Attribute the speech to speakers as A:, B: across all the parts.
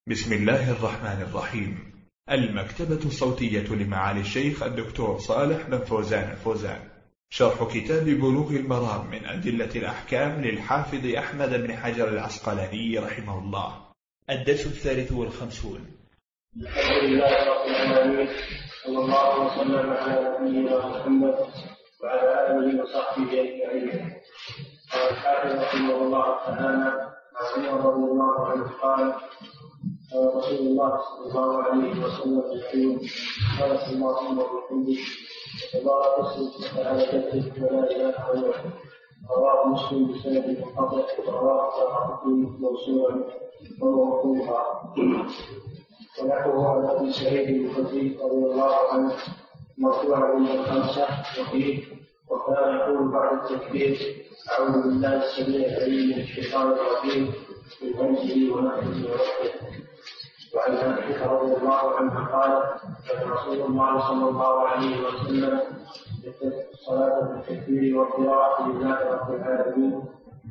A: بسم الله الرحمن الرحيم. المكتبة الصوتية لمعالي الشيخ الدكتور صالح بن فوزان الفوزان، شرح كتاب بلوغ المرام من أدلة الأحكام للحافظ أحمد بن حجر العسقلاني رحمه الله. الدرس 53.
B: الحمد لله رب العالمين، صلى الله وسلم على نبينا محمد وعلى آله وصحبه أجمعين. قال الحافظ رحمه الله تعالى: عن عمر رضي الله عنه قال: قال رسول الله صلى الله عليه وسلم يقول: سبحانك اللهم وبحمدك وتبارك اسمك وتعالى جدك ولا اله غيرك. رواه مسلم بسند منقطع ورواه الدارقطني موصولا وموقوفا. ونحوه عن ابي سعيد الخدري رضي الله عنه مرفوعا من الخمسه وفيه: وكان يقول بعد التكبير: اعوذ بالله السميع العليم من الشيطان الرجيم من همزه ونفسه ونفسه. وعن عائشة رضي الله عنها قال: كان رسول الله صلى الله عليه وسلم يفتتح الصلاة بالتكبير والقراءة لله رب العالمين،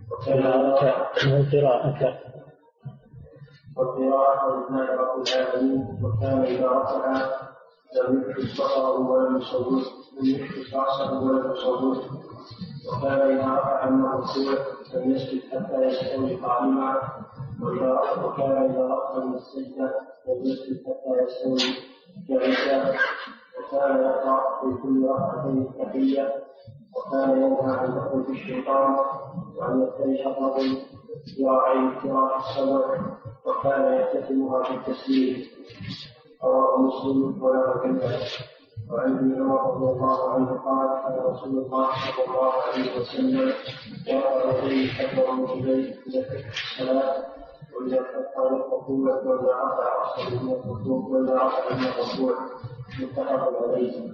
B: والقراءة لله رب العالمين. وكان إذا رفع لم يحدث بصره ولم يصوت، رأسه ولم يصوت. وكان إذا رفع من الركوع لم يسجد حتى يستوي قائما، وكان إذا رفع من السجدة لم يسجد حتى يستوي جالسا. وكان يقرأ في كل ركعتين التحية. وكان ينهى عن دخول الشيطان وأن يفترش الرجل ذراعين فراش السبع، وكان يختتمها بالتسليم. رواه مسلم ولا كذب. وعن ابن عمر رضي الله عنه قال: كان رسول الله صلى الله عليه وسلم يرفع يديه حتى رجليه إلى الصلاة، وإذا فتح الركوع وإذا رفع رأسه من الركوع وإذا رفع من الركوع. متفق عليه.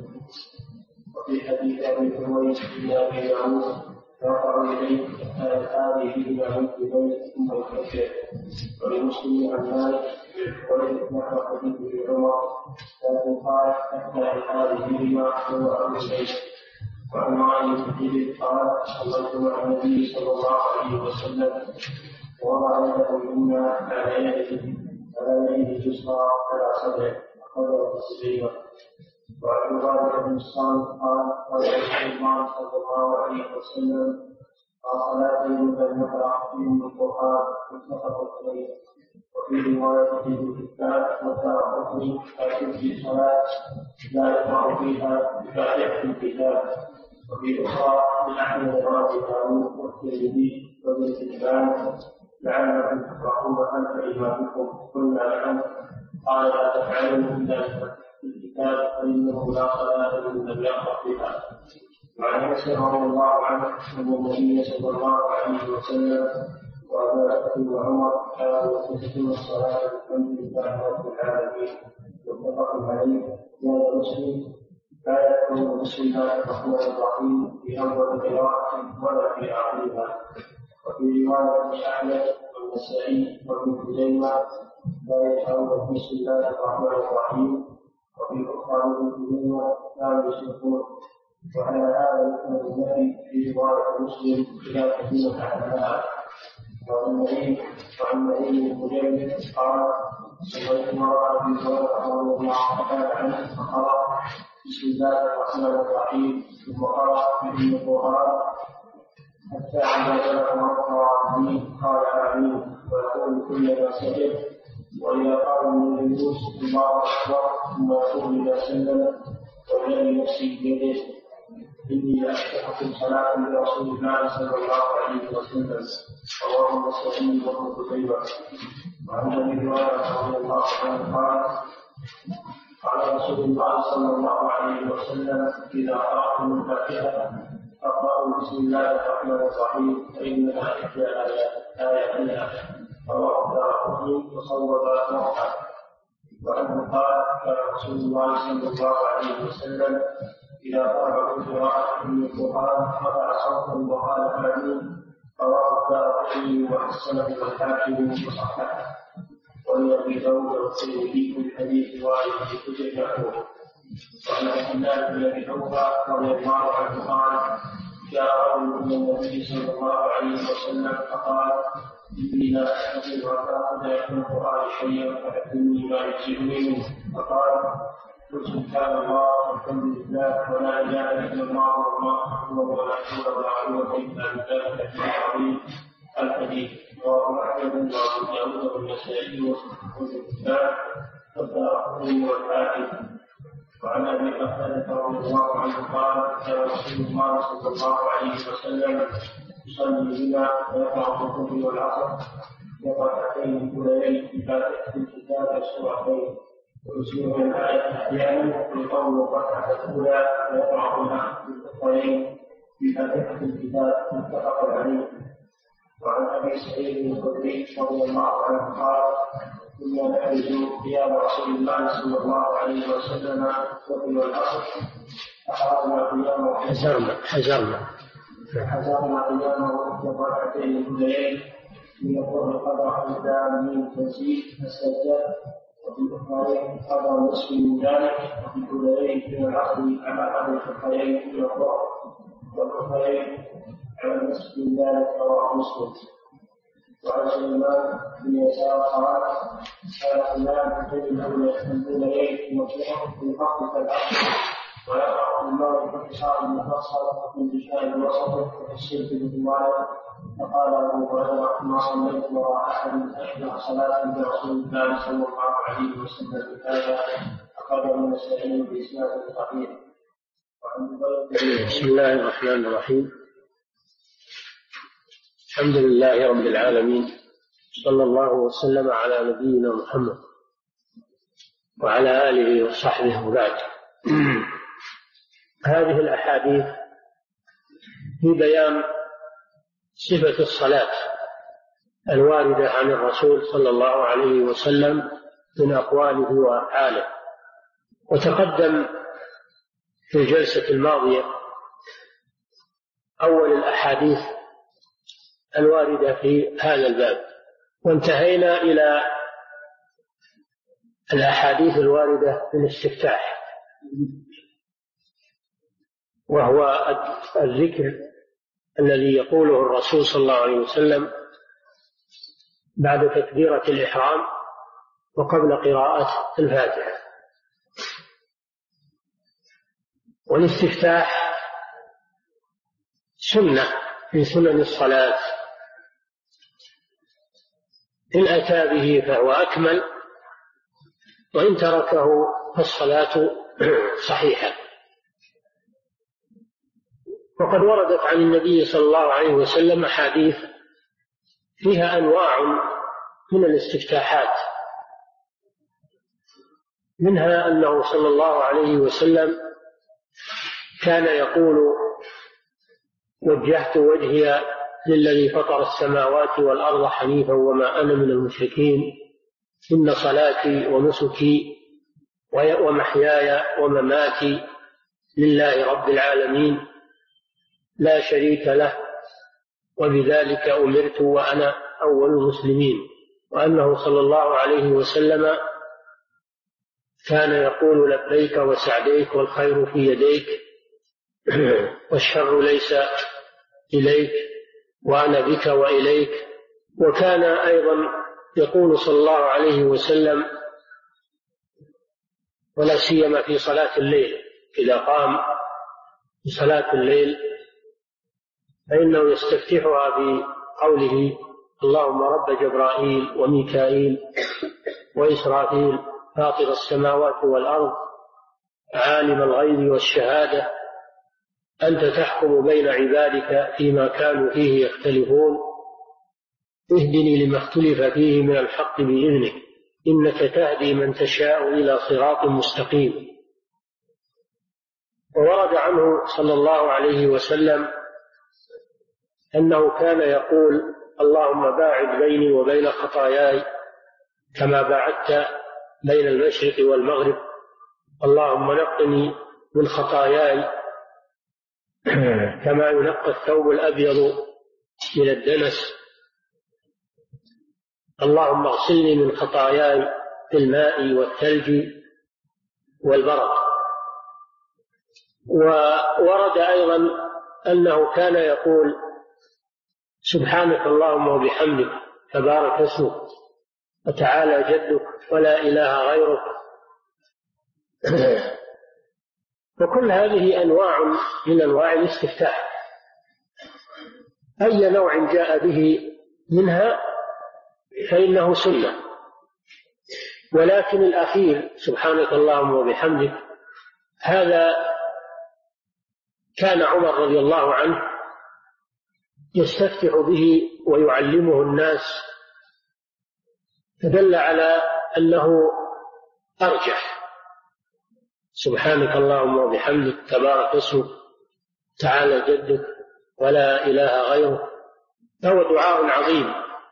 B: وفي حديث أبي هريرة بن أبي داود: يرفع يديه حتى يلقى بهما من قبل ثم يكبر. ولمسلم عن مالك وليس نحو حديث ابن عمر، لكن قال: حتى يلقى بهما هو أبو سعيد. وعن معاذ بن جبل قال: صليت مع النبي صلى الله عليه وسلم ووضع يده اليمنى على يده اليسرى على صدره أخرجه الصحيح. وعن عبادة بن الصامت قال: قال رسول الله صلى الله عليه وسلم: صلاتين لم يقرأ فيهم القرآن. متفق عليه. وفي رواية ابن حبان والدارقطني: لكن في صلاة لا يقرأ فيها بفاتحة الكتاب. وفي أخرى لأحمد وأبي داود والترمذي وابن حبان: لعلكم تقرؤون خلف إمامكم. قلنا: نعم. قال: لا تفعلوا إلا بفتح الكتاب فإنه لا صلاة لمن لم يقرأ فيها. وعن انس رضي الله عنه ان النبي صلى الله عليه وسلم وابا بكر وعمر كانوا يفتتحون الصلاه بالحمد لله رب العالمين. متفق عليه. قال مسلم: لا يكون بسم الله الرحمن الرحيم في اول قراءه ولا في اخرها. وفي روايه احمد والنسائي وابن خزيمه: لا يشعرون بسم الله الرحمن الرحيم. وفي اخرى ابن خزيمه: لا يشركون. وعلى هذا يكون النبي في رواية مسلم إلى كثير أحدها. وعن معين بن جبل قال: سمعت مرة في هريرة رضي الله تعالى عنه فقرأ: بسم الله الرحمن الرحيم، ثم قرأ بأم القرآن حتى إذا بلغ مرة آمين قال: آمين. ويقول كلما سجد. وإذا قال من الجلوس: الله أكبر، ثم يقول إذا سلم: والذي نفسي بيده إني لأشتركم صلاة برسول الله صلى الله عليه وسلم. رواه النسائي وابن خزيمة. وعن أبي هريرة رضي الله عنه قال: قال رسول الله صلى الله عليه وسلم: إذا قرأتم الفاتحة فاقرأوا بسم الله الرحمن الرحيم فإنها إحدى آياتها. رواه الدارقطني وصوب مرفعا. وعنه قال: كان رسول الله صلى الله عليه وسلم إذا قرأ قراءة من القرآن رفع صوتا وقال: آمين. رواه الدارقطني وحسنه الحاكم وصححه. ولأبي داود والترمذي من حديث وائل بن حجر يقول: وعن عبد الله بن أبي أوفى رضي الله عنه قال: جاء رجل من النبي صلى الله عليه وسلم فقال إني لا أستطيع أن آخذ من القرآن شيئا فأعلمني ما يجزئني منه. فقال قل سبحان الله والحمد لله ولا إله إلا الله والله أكبر ولا حول ولا قوة إلا بالله العلي العظيم. الحديث رواه أحمد وأبو داود والنسائي وصححه الإسلام والدارقطني والحاكم. وعن ابي بكر رضي الله عنه قال كان رسول الله صلى الله عليه وسلم يصلي بنا ويقرا الظهر والعصر ركعتين الاوليين بفاتحه الكتاب سورتين ويسير من الايه احيانا ويطول الركعه الاولى ويقرا الاخرين بفاتحه الكتاب متفق عليه. وعن ابي سعيد الخدري رضي الله عنه قال كنا نحرز قيام رسول الله صلى الله عليه وسلم الظهر والعصر فحضرنا قيامه حزرنا قيامه في الركعتين الاوليين من الظهر قدر الدار من تنزيل السجاد وفي الاخرين قدر نصف من ذلك وفي الاوليين من العصر على قدر الخيرين من الظهر والاخرين على نصف من ذلك رواه مسلم. وعن سليمان بن يسار قال كان الإمام يجب الأولين والظهر في فقه العصر ويقرأ بالله باختصار مفصل وانتشار الوسط وتفسير بالرواية. فقال أبو هريرة ما صليت وراء أحد أشبه صلاة برسول الله صلى الله عليه وسلم بهذا أخرجه النسائي بإسناد صحيح.
C: بسم الله الرحمن الرحيم. الحمد لله رب العالمين صلى الله وسلم على نبينا محمد وعلى آله وصحبه وبعد. هذه الأحاديث في بيان صفة الصلاة الواردة عن الرسول صلى الله عليه وسلم من أقواله وأفعاله. وتقدم في الجلسة الماضية أول الأحاديث الواردة في هذا الباب، وانتهينا إلى الأحاديث الواردة في الاستفتاح، وهو الذكر الذي يقوله الرسول صلى الله عليه وسلم بعد تكبيرة الإحرام وقبل قراءة الفاتحة. والاستفتاح سنة في سنن الصلاة، إن أتى به فهو أكمل، وإن تركه فالصلاة صحيحة. وقد وردت عن النبي صلى الله عليه وسلم أحاديث فيها أنواع من الاستفتاحات، منها أنه صلى الله عليه وسلم كان يقول وجهت وجهي للذي فطر السماوات والأرض حنيفا وما أنا من المشركين، إن صلاتي ونسكي ومحياي ومماتي لله رب العالمين لا شريك له وبذلك أمرت وأنا أول المسلمين. وأنه صلى الله عليه وسلم كان يقول لبيك وسعديك والخير في يديك والشر ليس إليك وأنا بك وإليك. وكان أيضا يقول صلى الله عليه وسلم ولا سيما في صلاة الليل، إذا قام في صلاة الليل فإنه يستفتحها بقوله اللهم رب جبرائيل وميكائيل وإسرافيل فاطر السماوات والأرض عالم الغيب والشهادة أنت تحكم بين عبادك فيما كانوا فيه يختلفون اهدني لما اختلف فيه من الحق بإذنك إنك تهدي من تشاء إلى صراط مستقيم. وورد عنه صلى الله عليه وسلم أنه كان يقول اللهم باعد بيني وبين خطاياي كما باعدت بين المشرق والمغرب، اللهم نقني من خطاياي كما ينقى الثوب الأبيض من الدنس، اللهم اغسلني من خطاياي بالماء والثلج والبرد. وورد أيضا أنه كان يقول سبحانك اللهم وبحمدك تبارك اسمك وتعالى جدك ولا إله غيرك. وكل هذه أنواع من أنواع الاستفتاح، أي نوع جاء به منها فإنه سنة. ولكن الأخير سبحانك اللهم وبحمدك هذا كان عمر رضي الله عنه يستفتح به ويعلمه الناس، فدل على أنه أرجح. سبحانك اللهم وبحمدك تبارك اسمك تعالى جدك ولا إله غيرك، فهو دعاء عظيم.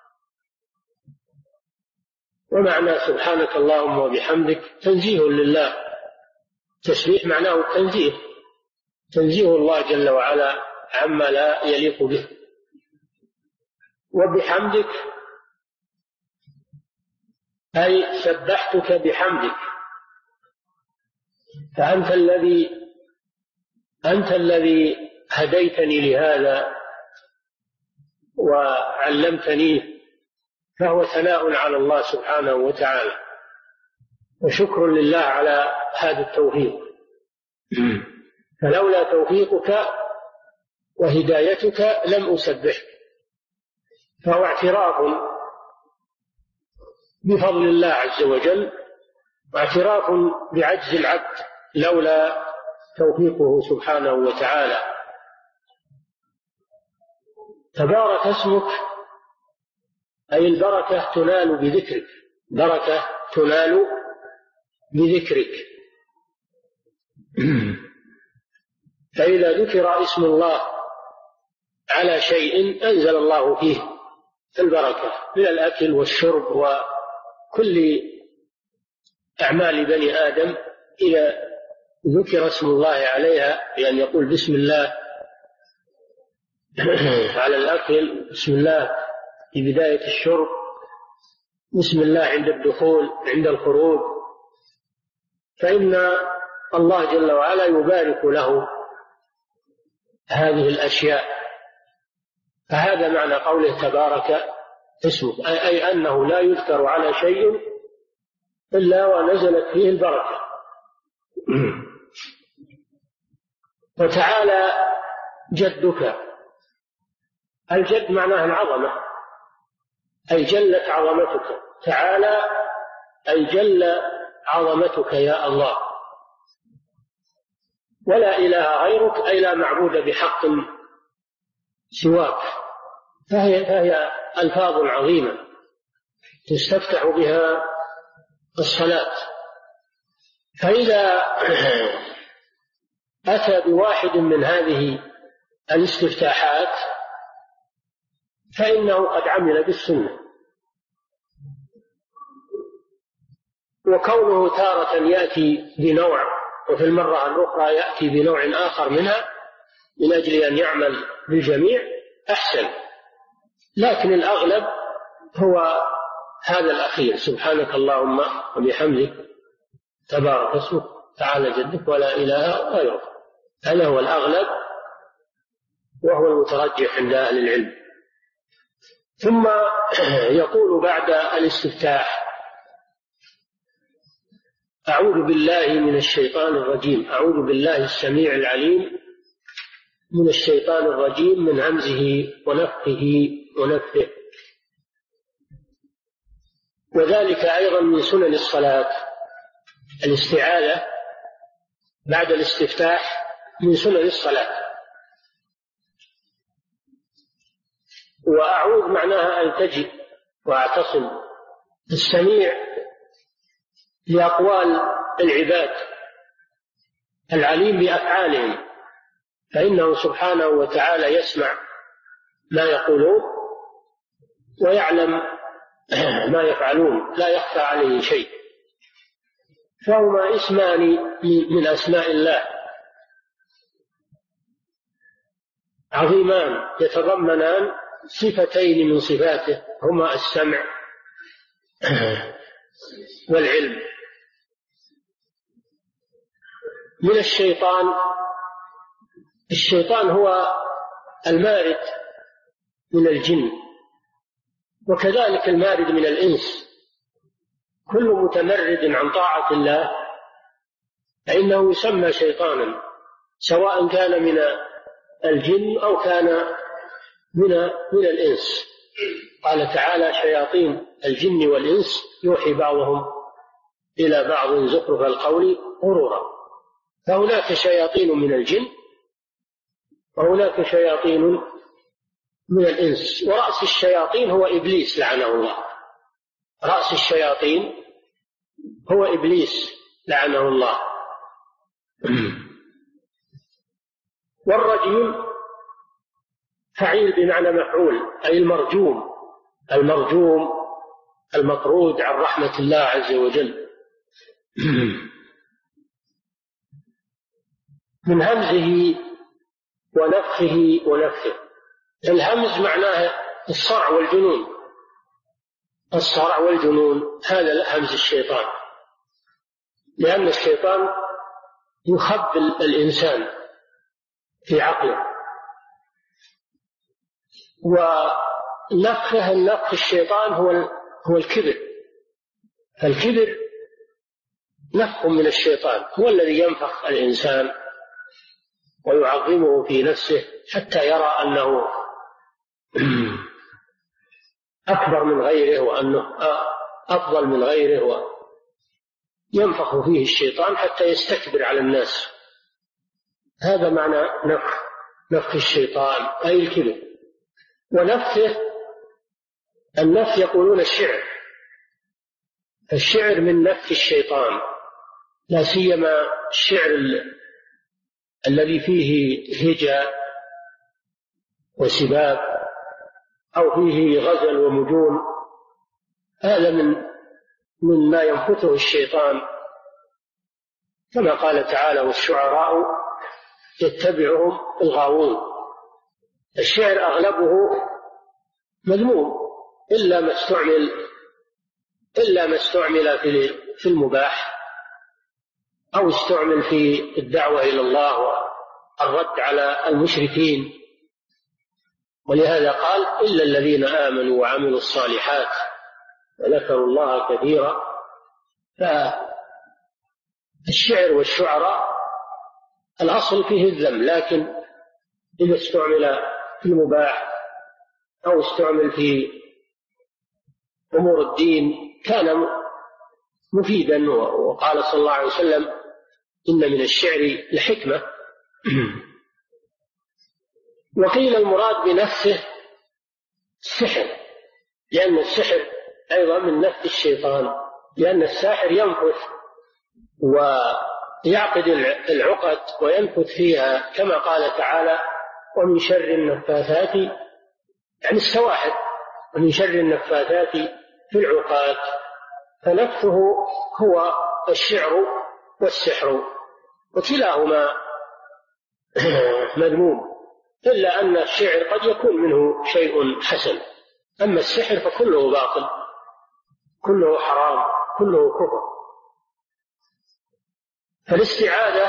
C: ومعنى سبحانك اللهم وبحمدك تنزيه لله، تسبيح معناه تنزيه الله جل وعلا عما لا يليق به. وبحمدك أي سبحتك بحمدك، فأنت الذي هديتني لهذا وعلمتني، فهو ثناء على الله سبحانه وتعالى وشكر لله على هذا التوفيق. فلولا توفيقك وهدايتك لم أسبحك. فهو اعتراف بفضل الله عز وجل، واعتراف بعجز العبد لولا توفيقه سبحانه وتعالى. تبارك اسمك أي البركة تنال بذكرك، بركة تنال بذكرك. فإذا ذكر اسم الله على شيء أنزل الله فيه البركة من الأكل والشرب وكل أعمال بني آدم. إذا ذكر اسم الله عليها بأن يقول بسم الله على الأكل، بسم الله في بداية الشرب، بسم الله عند الدخول عند الخروج، فإن الله جل وعلا يبارك له هذه الأشياء. فهذا معنى قوله تبارك اسمك، أي أنه لا يذكر على شيء إلا ونزلت فيه البركة. وتعالى جدك، الجد معناه العظمة، أي جلت عظمتك. تعالى أي جل عظمتك يا الله. ولا إله غيرك أي لا معبود بحق سواك. فهي ألفاظ عظيمة تستفتح بها الصلاة. فإذا أتى بواحد من هذه الاستفتاحات فإنه قد عمل بالسنة. وكونه تارة يأتي بنوع وفي المرة الأخرى يأتي بنوع آخر منها من أجل أن يعمل بالجميع أحسن، لكن الأغلب هو هذا الأخير، سبحانك اللهم وبحمدك تبارك اسمك تعالى جدك ولا إله غيرك. هذا هو الأغلب وهو المترجح عند أهل العلم. ثم يقول بعد الاستفتاح أعوذ بالله من الشيطان الرجيم، أعوذ بالله السميع العليم من الشيطان الرجيم من همزه ونفخه ونفثه. وذلك أيضا من سنن الصلاة، الاستعاذة بعد الاستفتاح من سنن الصلاة. وأعوذ معناها ألتجئ وأعتصم. السميع لأقوال العباد، العليم بأفعالهم، فإنه سبحانه وتعالى يسمع ما يقولون ويعلم ما يفعلون، لا يخفى عليه شيء. فهما اسمان من أسماء الله عظيمان يتضمنان صفتين من صفاته، هما السمع والعلم. من الشيطان، الشيطان هو المارد من الجن، وكذلك المارد من الإنس. كل متمرد عن طاعة الله فإنه يسمى شيطانا، سواء كان من الجن أو كان من الإنس. قال تعالى: شياطين الجن والإنس يوحي بعضهم إلى بعض زخرف القول غرورا. فهناك شياطين من الجن وهناك شياطين من الإنس. ورأس الشياطين هو إبليس لعنه الله. رأس الشياطين هو إبليس لعنه الله. والرجيم فعيل بمعنى مفعول، أي المرجوم المطرود عن رحمة الله عز وجل. من همزه ونفخه ونفثه. الهمز معناه الصرع والجنون، الصرع والجنون هذا همز الشيطان، لأن الشيطان يخبل الإنسان في عقله. ونفخه النفخ الشيطان هو الكبر. فالكبر نفخ من الشيطان، هو الذي ينفخ الإنسان ويعظمه في نفسه حتى يرى أنه أكبر من غيره وأنه أفضل من غيره، وينفخ فيه الشيطان حتى يستكبر على الناس. هذا معنى نفخ الشيطان، أي الكبر. ونفثه النفث يقولون الشعر من نفث الشيطان، لا سيما الشعر الذي فيه هجاء وسباب أو فيه غزل ومجون، هذا من ما ينفثه الشيطان، كما قال تعالى: والشعراء يتبعهم الغاوون. الشعر أغلبه مذموم إلا ما استعمل في المباح، أو استعمل في الدعوة إلى الله والرد على المشركين. ولهذا قال: إلا الذين آمنوا وعملوا الصالحات وذكروا الله كثيرا. فالشعر والشعراء الأصل فيه الذم، لكن إذا استعمل في المباح أو استعمل في أمور الدين كان مفيدا. وقال صلى الله عليه وسلم: إن من الشعر لحكمة. وقيل المراد بنفسه السحر، لأن السحر أيضا من نفس الشيطان، لأن الساحر ينفث ويعقد العقد وينفث فيها، كما قال تعالى: ومن شر النفاثات، يعني السواحر، ومن شر النفاثات في العقاد. فنفثه هو الشعر والسحر، وكلاهما مذموم، إلا أن الشعر قد يكون منه شيء حسن، أما السحر فكله باطل، كله حرام، كله كفر. فالاستعاذة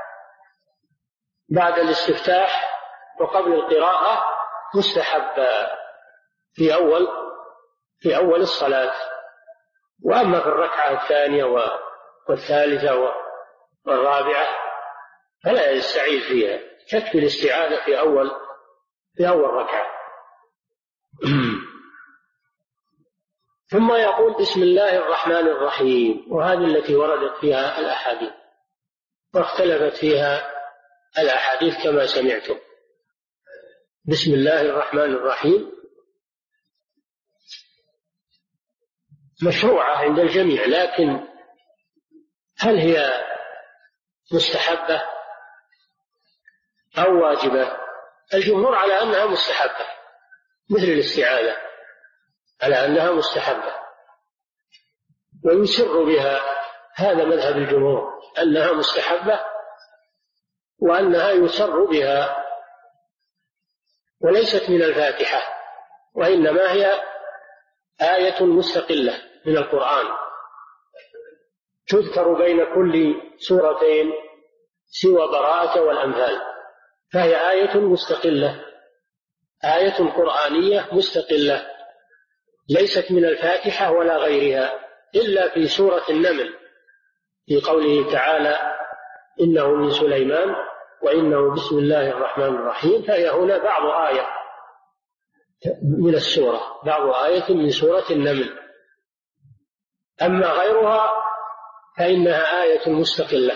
C: بعد الاستفتاح وقبل القراءة مستحب في أول الصلاة، وأما في الركعة الثانية والثالثة والرابعة فلا يستعيذ فيها، تكفي الاستعاذة في أول ركعة. ثم يقول: بسم الله الرحمن الرحيم، وهذه التي وردت فيها الأحاديث واختلفت فيها الأحاديث كما سمعتم. بسم الله الرحمن الرحيم مشروعة عند الجميع، لكن هل هي مستحبة أو واجبة؟ الجمهور على أنها مستحبة، مثل الاستعاذة على أنها مستحبة ويسر بها، هذا مذهب الجمهور أنها مستحبة وأنها يسر بها، وليست من الفاتحة، وإنما هي آية مستقلة من القرآن تذكر بين كل سورتين سوى براءة والأنفال، فهي آية مستقلة آية قرآنية مستقلة ليست من الفاتحة ولا غيرها إلا في سورة النمل في قوله تعالى إنه من سليمان وإنه بسم الله الرحمن الرحيم، فهي هنا بعض آية من السورة، بعض آية من سورة النمل. أما غيرها فإنها آية مستقلة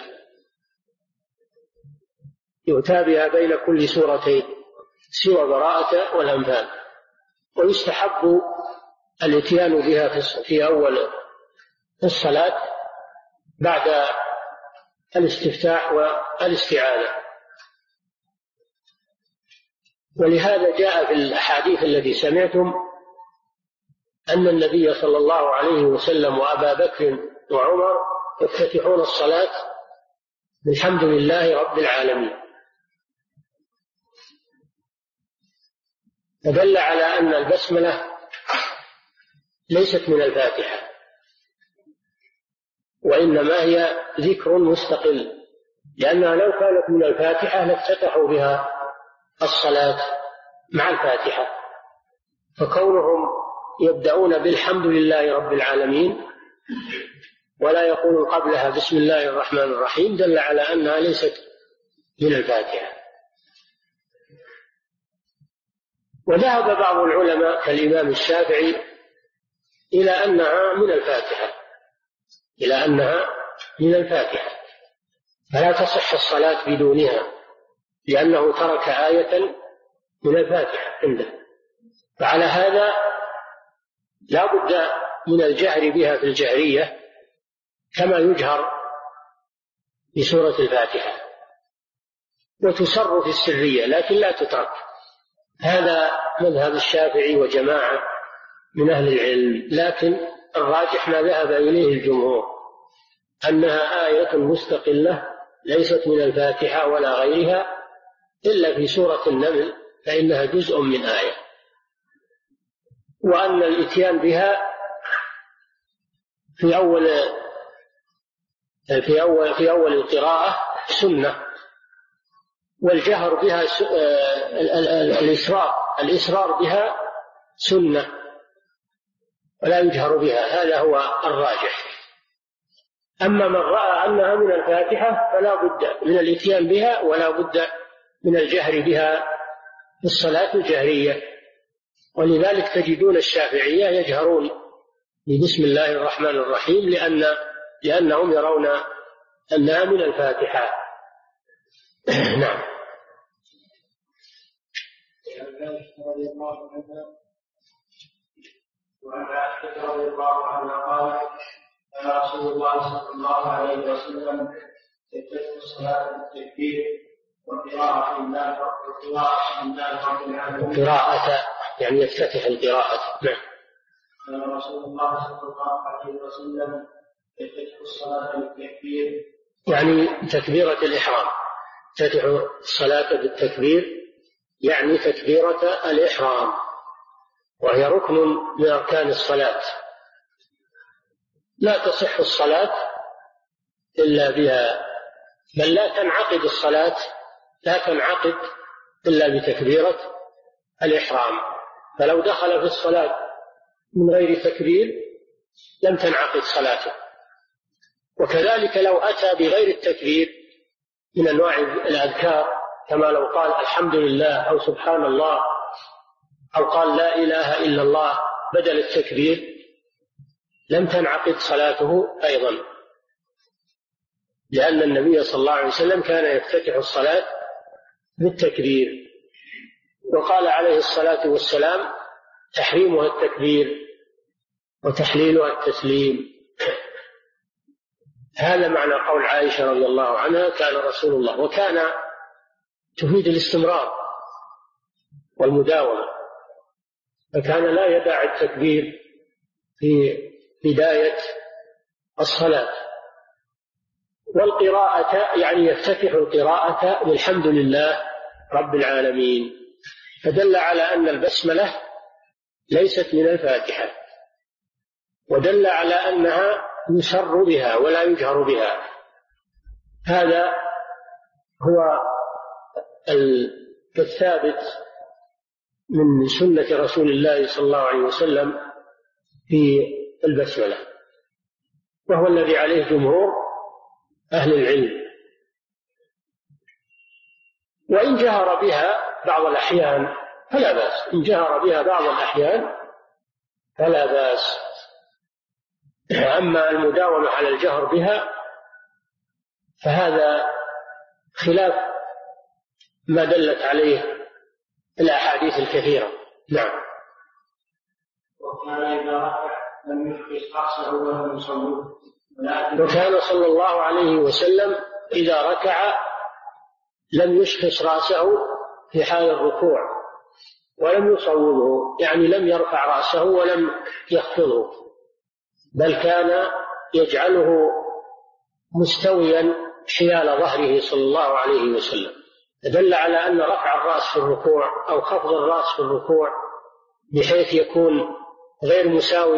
C: يؤتى بها بين كل سورتين سوى براءة والأنفال، ويستحب الاتيان بها في أول الصلاة بعد الاستفتاح والاستعاذة. ولهذا جاء في الأحاديث التي سمعتم أن النبي صلى الله عليه وسلم وأبا بكر وعمر يفتتحون الصلاة بالحمد لله رب العالمين، فدل على أن البسملة ليست من الفاتحة، وإنما هي ذكر مستقل، لأنها لو كانت من الفاتحة لافتتحوا بها الصلاة مع الفاتحة، فكونهم يبدأون بالحمد لله رب العالمين ولا يقولون قبلها بسم الله الرحمن الرحيم دل على أنها ليست من الفاتحة. وذهب بعض العلماء كالإمام الشافعي إلى أنها من الفاتحة فلا تصح الصلاة بدونها، لأنه ترك آية من الفاتحة عنده. فعلى هذا لا بد من الجهر بها في الجهرية كما يجهر بسورة الفاتحة، وتسر في السرية لكن لا تترك. هذا مذهب الشافعي وجماعة من أهل العلم، لكن الراجح ما ذهب إليه الجمهور أنها آية مستقلة ليست من الفاتحة ولا غيرها إلا في سورة النمل، فإنها جزء من آية، وأن الإتيان بها في أول القراءة سنة، والجهر بها الإسرار بها سنة ولا يجهر بها، هذا هو الراجح. أما من رأى أنها من الفاتحة فلا بد من الإتيان بها ولا بد من الجهر بها في الصلاة الجهرية، ولذلك تجدون الشافعية يجهرون بسم الله الرحمن الرحيم لأنهم يرون أنها من الفاتحة. نعم.
B: وعن عائشة رضي الله عنها قالت كان رسول الله صلى الله عليه وسلم يفتتح الصلاة بالتكبير وقراءة الله رب العالمين.
C: قراءة يعني يفتتح القراءة. نعم.
B: كان رسول الله صلى الله عليه وسلم يفتتح الصلاة بالتكبير
C: يعني تكبيرة الإحرام، يفتتح الصلاة بالتكبير يعني تكبيرة الإحرام، وهي ركن من أركان الصلاة، لا تصح الصلاة إلا بها، بل لا تنعقد الصلاة إلا بتكبيرة الإحرام. فلو دخل في الصلاة من غير تكبير لم تنعقد صلاته، وكذلك لو أتى بغير التكبير من أنواع الأذكار كما لو قال الحمد لله أو سبحان الله أو قال لا إله إلا الله بدل التكبير لم تنعقد صلاته أيضا، لأن النبي صلى الله عليه وسلم كان يفتتح الصلاة بالتكبير، وقال عليه الصلاة والسلام تحريمها التكبير وتحليلها التسليم. هذا معنى قول عائشة رضي الله عنها كان رسول الله، وكان تفيد الاستمرار والمداومة، فكان لا يدع التكبير في بداية الصلاة. والقراءة يعني يفتتح القراءة بالحمد لله رب العالمين، فدل على أن البسملة ليست من الفاتحة، ودل على أنها يسر بها ولا يجهر بها. هذا هو الثابت من سنة رسول الله صلى الله عليه وسلم في البسملة، وهو الذي عليه جمهور أهل العلم. وإن جهر بها بعض الأحيان فلا بأس، إن جهر بها بعض الأحيان فلا بأس. أما المداومة على الجهر بها فهذا خلاف ما دلت عليه الأحاديث الكثيرة. نعم.
B: وكان إذا ركع لم يحرص رأسه ولم يصوب.
C: وكان صلى الله عليه وسلم إذا ركع لم يشخص رأسه في حال الركوع ولم يصوبه، يعني لم يرفع رأسه ولم يخفضه، بل كان يجعله مستويا حيال ظهره صلى الله عليه وسلم. دل على أن رفع الرأس في الركوع أو خفض الرأس في الركوع بحيث يكون غير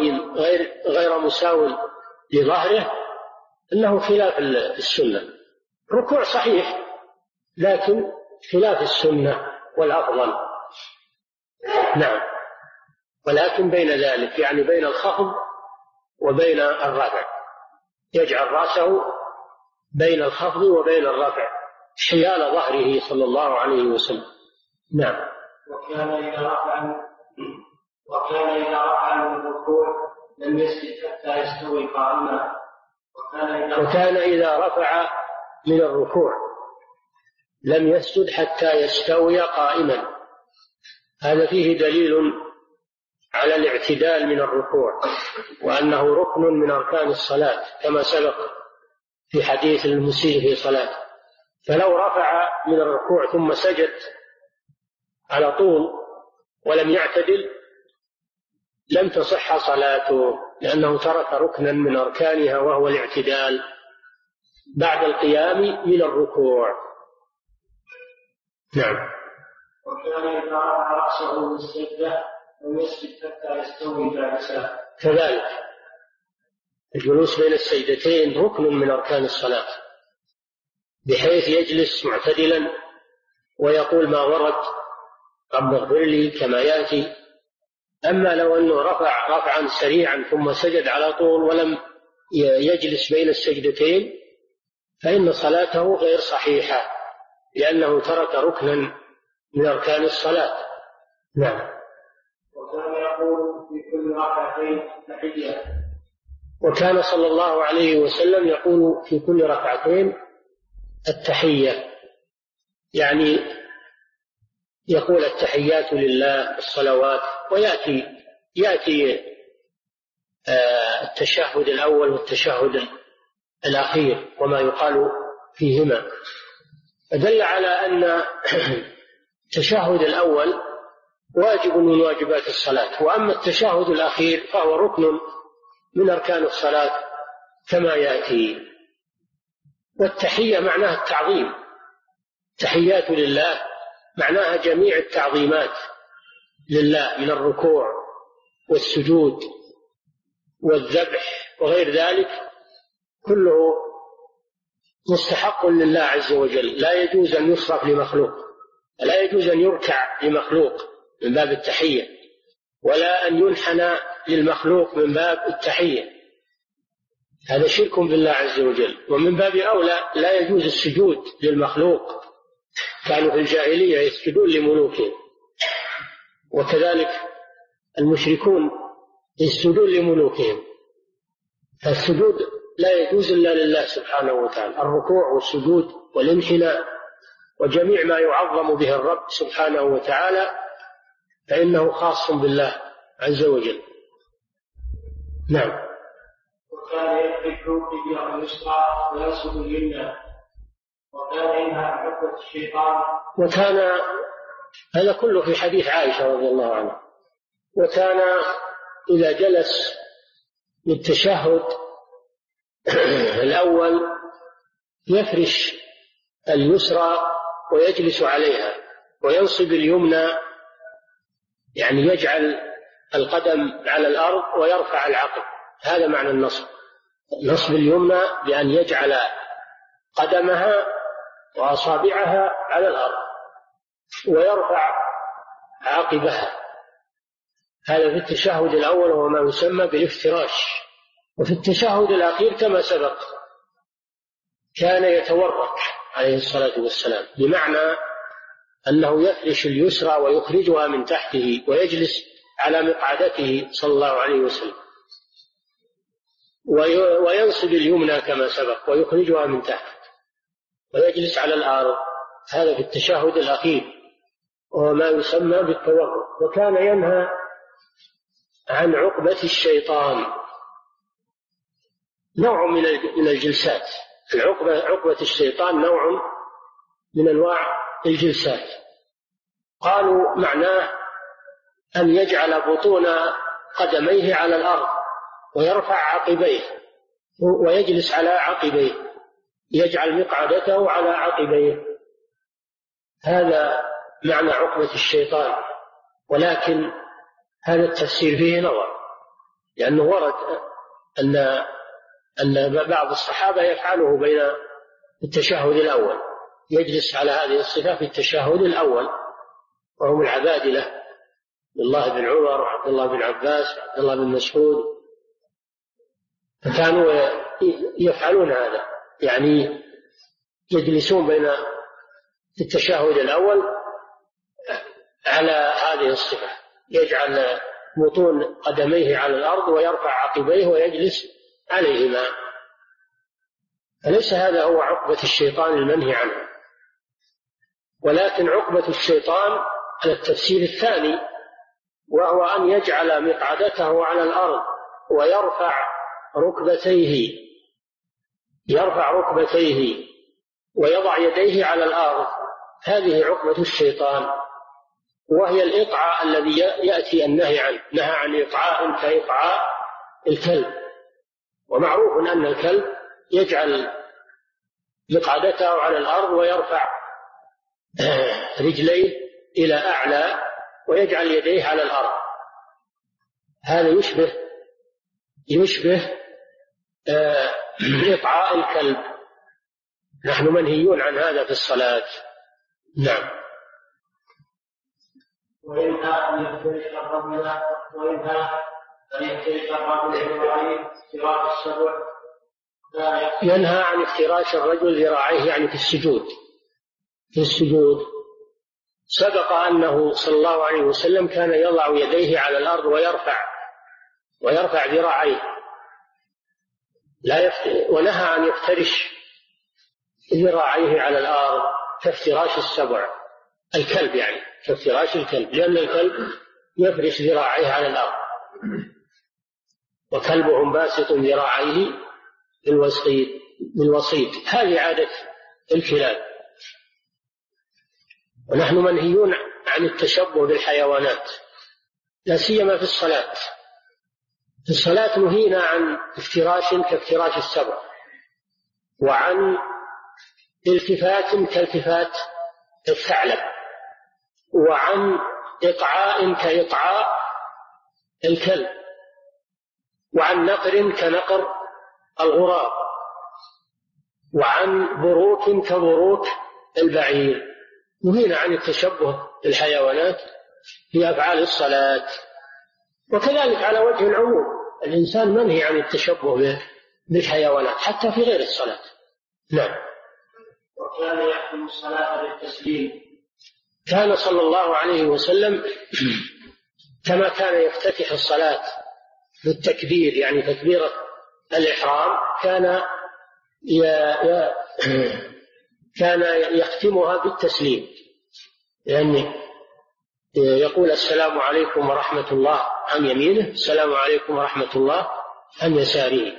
C: مساو لظهره أنه خلاف السنة. الركوع صحيح لكن خلاف السنة والأفضل. نعم. ولكن بين ذلك، يعني بين الخفض وبين الرفع، يجعل رأسه بين الخفض وبين الرفع حيال ظهره صلى الله عليه وسلم. نعم.
B: وكان إذا رفع من الركوع لم يسجد حتى يستوي قائما.
C: وكان إذا رفع من الركوع لم يسجد حتى يستوي قائما. هذا فيه دليل على الاعتدال من الركوع، وأنه ركن من أركان الصلاة كما سبق في حديث المسيء في صلاته. فلو رفع من الركوع ثم سجد على طول ولم يعتدل لم تصح صلاته، لأنه ترك ركنا من أركانها وهو الاعتدال بعد القيام من الركوع. نعم.
B: وكان إذا رفع رأسه من السجدة لم يسجد حتى يستوي جالسا.
C: كذلك الجلوس بين السجدتين ركن من أركان الصلاة، بحيث يجلس معتدلا ويقول ما ورد رب اغفر لي كما يأتي. أما لو أنه رفع رفعا سريعا ثم سجد على طول ولم يجلس بين السجدتين فإن صلاته غير صحيحة، لأنه ترك ركنا من أركان الصلاة. نعم.
B: وكان يقول في كل ركعتين تحية.
C: وكان صلى الله عليه وسلم يقول في كل ركعتين التحية، يعني يقول التحيات لله الصلوات، ويأتي التشهد الأول والتشهد الأخير وما يقال فيهما. دل على أن التشهد الأول واجب من واجبات الصلاة، وأما التشهد الأخير فهو ركن من أركان الصلاة كما يأتي. والتحية معناها التعظيم، تحيات لله معناها جميع التعظيمات لله من الركوع والسجود والذبح وغير ذلك، كله مستحق لله عز وجل، لا يجوز أن يصرف لمخلوق، لا يجوز أن يركع لمخلوق من باب التحية، ولا أن ينحنى للمخلوق من باب التحية، هذا شرك بالله عز وجل. ومن باب أولى لا يجوز السجود للمخلوق، كانوا في الجاهلية يسجدون لملوكهم، وكذلك المشركون يسجدون لملوكهم، فالسجود لا يجوز إلا لله سبحانه وتعالى، الركوع والسجود والانحناء وجميع ما يعظم به الرب سبحانه وتعالى فإنه خاص بالله عز وجل. نعم.
B: وكان يفرك رجله اليسرى وينصب اليمنى، وكان ينهى عن عقبة الشيطان.
C: وكان هذا كله في حديث عائشة رضي الله عنها. وكان إذا جلس للتشهد الأول يفرش اليسرى ويجلس عليها، وينصب اليمنى يعني يجعل القدم على الأرض ويرفع العقب، هذا معنى النصب. نصب اليمنى بأن يجعل قدمها وأصابعها على الأرض ويرفع عقبها. هذا في التشهد الأول وهو ما يسمى بالافتراش. وفي التشهد الأخير كما سبق كان يتورك عليه الصلاة والسلام، بمعنى أنه يفرش اليسرى ويخرجها من تحته ويجلس على مقعدته صلى الله عليه وسلم، وينصب اليمنى كما سبق ويخرجها من تحت ويجلس على الأرض. هذا في التشهد الأخير وما يسمى بالتورك. وكان ينهى عن عقبة الشيطان، نوع من الجلسات. عقبة الشيطان نوع من أنواع الجلسات. قالوا معناه أن يجعل بطون قدميه على الأرض ويرفع عقبيه ويجلس على عقبيه، يجعل مقعدته على عقبيه. هذا معنى عقبة الشيطان. ولكن هذا التفسير فيه نظر، لأنه ورد أن بعض الصحابة يفعله بين التشهد الأول، يجلس على هذه الصفة في التشهد الأول، وهم العبادلة عبد الله بن عمر وعبد الله بن عباس وعبد الله بن مسعود، فكانوا يفعلون هذا، يعني يجلسون بين التشهد الأول على هذه الصفة، يجعل بطون قدميه على الأرض ويرفع عقبيه ويجلس عليهما. فليس هذا هو عقبة الشيطان المنهي عنه، ولكن عقبة الشيطان على التفسير الثاني، وهو أن يجعل مقعدته على الأرض ويرفع ركبتيه ويضع يديه على الأرض. هذه عقبة الشيطان، وهي الإقعاء الذي يأتي النهي عنه. نهى عن إقعاء كإقعاء الكلب، ومعروف أن الكلب يجعل مقعدته على الأرض ويرفع رجليه إلى أعلى ويجعل يديه على الأرض. هذا يشبه إقعاء الكلب. نحن منهيون عن هذا في الصلاة. نعم.
B: وينهى أن يفترش الرجل ذراعيه افتراش السبع.
C: ينهى عن افتراش الرجل ذراعيه، يعني في السجود. سبق أنه صلى الله عليه وسلم كان يضع يديه على الأرض ويرفع ذراعيه، ونهى أن يفترش ذراعيه على الأرض كافتراش السبع، الكلب يعني كافتراش الكلب، لأن الكلب يفرش ذراعيه على الأرض، وكلبهم باسط ذراعيه بالوسيط. هذه عادة الكلاب. ونحن منهيون عن التشبه بالحيوانات، لا سيما في الصلاة. في الصلاة نهينا عن افتراش كافتراش السبع، وعن التفات كالتفات الثعلب، وعن إقعاء كإقعاء الكلب، وعن نقر كنقر الغراب، وعن بروك كبروك البعير. نهينا عن التشبه بالحيوانات في أفعال الصلاة. وكذلك على وجه العموم الإنسان منهي عن التشبه بالحيوانات حتى في غير الصلاة. نعم.
B: وكان يختم الصلاة بالتسليم.
C: كان صلى الله عليه وسلم كما كان يفتتح الصلاة بالتكبير، يعني تكبيرة الإحرام، كان يختمها بالتسليم، يعني يقول السلام عليكم ورحمة الله عن يمينه، السلام عليكم ورحمة الله عن يساره.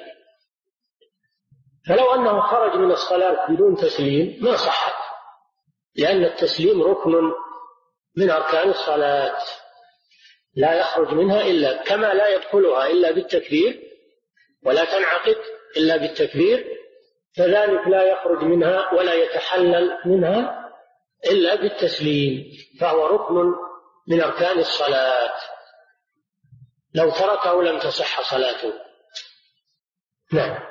C: فلو أنه خرج من الصلاة بدون تسليم ما صحت، لأن التسليم ركن من أركان الصلاة لا يخرج منها إلا كما لا يدخلها إلا بالتكبير ولا تنعقد إلا بالتكبير، كذلك لا يخرج منها ولا يتحلل منها إلا بالتسليم، فهو ركن من أركان الصلاة، لو تركه لم تصح صلاته. نعم.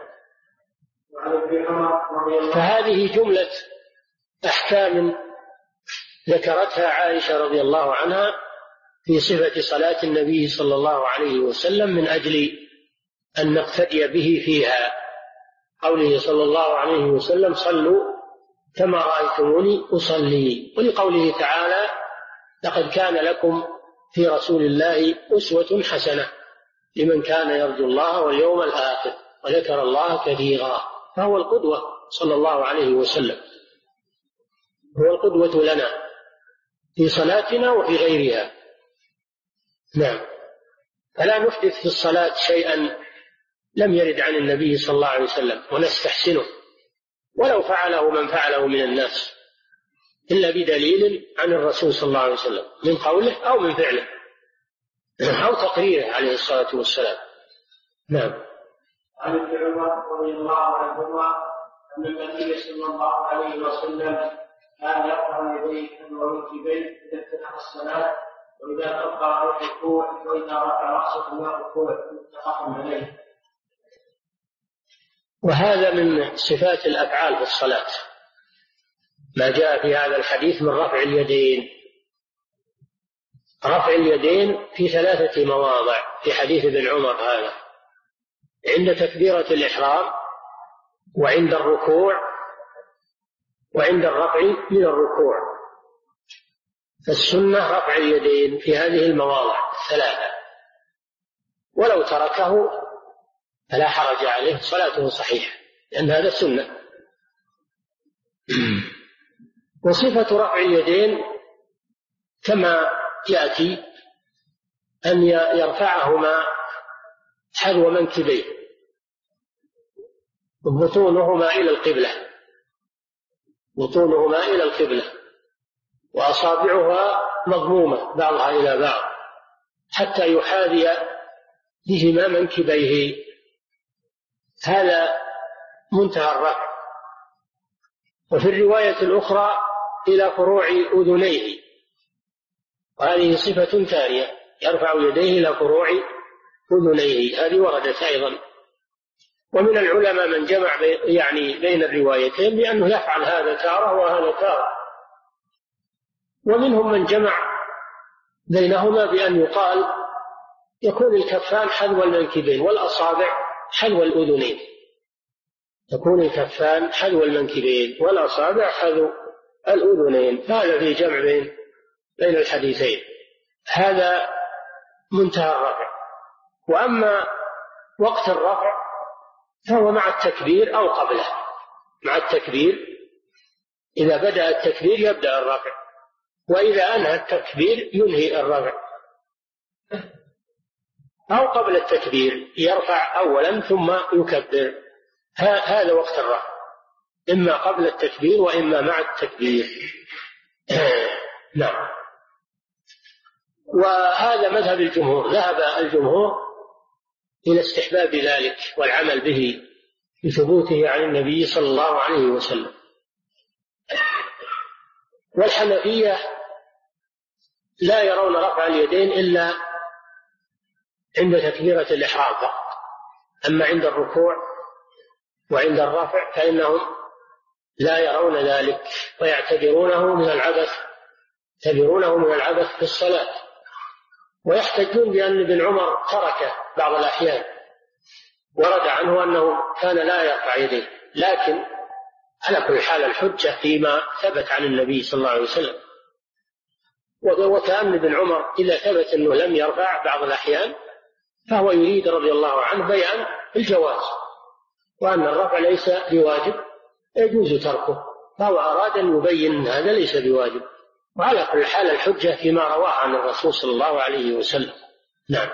C: فهذه جملة أحكام ذكرتها عائشة رضي الله عنها في صفة صلاة النبي صلى الله عليه وسلم من أجل أن نقتدي به فيها. قوله صلى الله عليه وسلم: صلوا كما رأيتموني أصلي. ولقوله تعالى: لقد كان لكم في رسول الله أسوة حسنة لمن كان يرجو الله واليوم الآخر وذكر الله كثيرا. فهو القدوة صلى الله عليه وسلم، هو القدوة لنا في صلاتنا وفي غيرها. نعم. فلا نحدث في الصلاة شيئا لم يرد عن النبي صلى الله عليه وسلم ونستحسنه ولو فعله من فعله من الناس، إلا بدليل عن الرسول صلى الله عليه وسلم من قوله أو من فعله أو تقريره عليه الصلاة والسلام. نعم.
B: عن ابن عمر رضي الله عنهما أن النبي صلى الله عليه وسلم كان يرفع يديه ومنكبيه إذا افتتح الصلاة وإذا رفع الركوع وإذا رفع رأسه من الركوع، متفق عليه.
C: وهذا من صفات الأفعال في الصلاة ما جاء في هذا الحديث من رفع اليدين. رفع اليدين في 3 مواضع في حديث ابن عمر هذا: عند تكبيرة الإحرام، وعند الركوع، وعند الرفع من الركوع. فالسنة رفع اليدين في هذه المواضع 3، ولو تركه فلا حرج عليه، صلاته صحيحة لأن هذا السنة. وصفة رفع اليدين كما يأتي أن يرفعهما حذو منكبيه، بطونهما إلى القبلة، بطونهما إلى القبلة، وأصابعها مضمومة بعضها إلى بعض حتى يحاذي بهما منكبيه. هذا منتهى الرفع. وفي الرواية الأخرى إلى فروع أذنيه، وهذه صفة ثانية، يرفع يديه إلى فروع أذنيه، هذه وردت أيضا. ومن العلماء من جمع بين الروايتين بأنه يفعل هذا تارة وهذا تارة، ومنهم من جمع بينهما بأن يقال يكون الكفان حذو المنكبين والأصابع حذو الأذنين، تكون الكفان حذو المنكبين والأصابع حذو الأذنين. فهذا في جمع بين الحديثين. هذا منتهى الرفع. وأما وقت الرفع فهو مع التكبير أو قبله. مع التكبير، إذا بدأ التكبير يبدأ الرفع، وإذا أنهى التكبير ينهي الرفع، أو قبل التكبير يرفع أولا ثم يكبر. هذا وقت الرفع، إما قبل التكبير وإما مع التكبير. نعم. وهذا مذهب الجمهور، ذهب الجمهور إلى استحباب ذلك والعمل به بثبوته عن النبي صلى الله عليه وسلم. والحنفية لا يرون رفع اليدين إلا عند تكبيرة الإحرام فقط، أما عند الركوع وعند الرفع فإنهم لا يرون ذلك ويعتبرونه من العبث، يعتبرونه من العبث في الصلاة. ويحتجون بأن ابن عمر ترك بعض الأحيان، ورد عنه أنه كان لا يرفع يديه، لكن على كل حال الحجة فيما ثبت عن النبي صلى الله عليه وسلم. وكأن ابن عمر إذا ثبت أنه لم يرفع بعض الأحيان فهو يريد رضي الله عنه بيان الجواز، وأن الرفع ليس بواجب يجوز تركه، فهو أراد أن يبين أن هذا ليس بواجب. وعلى كل حال الحجة فيما رواه عن الرسول صلى الله عليه وسلم. نعم.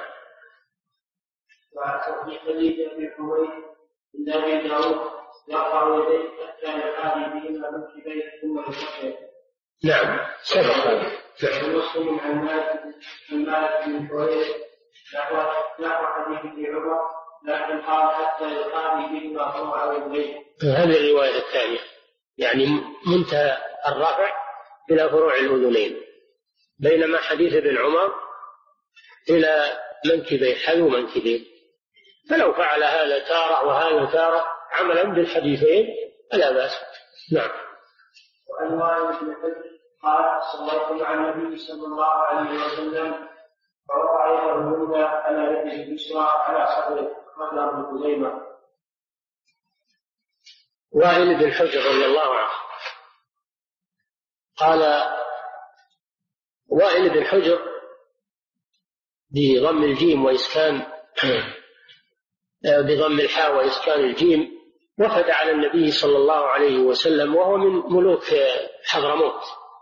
B: وفي حديث ابن حميد ان ابي داود يرفع يديه حتى يحاذي بهما منكبيه ثم يكبر.
C: نعم سبق هذا.
B: ومسلم عن مالك بن حويرث نحو حديث ابن عمر، لكن قال حتى يحاذي بهما فروع يديه.
C: هذه الرواية الثانية، يعني منتهى الرفع إلى فروع الأذنين، بينما حديث ابن عمر إلى منكبيه حذو منكبيه. فلو فعل هذا تارة وهذا تارة عملا بالحديثين فلا بأس. نعم.
B: وعن وائل بن حجر قال صليت مع النبي صلى الله عليه وسلم فوضع يده اليمنى على يده اليسرى على صدره. أخرجه ابن خزيمة.
C: وائل بن حجر رضي الله عنه قال: وائل بن حجر بضم الجيم وإسكان بضم الحاء وإسكان الجيم وفد على النبي صلى الله عليه وسلم، وهو من ملوك حضرموت،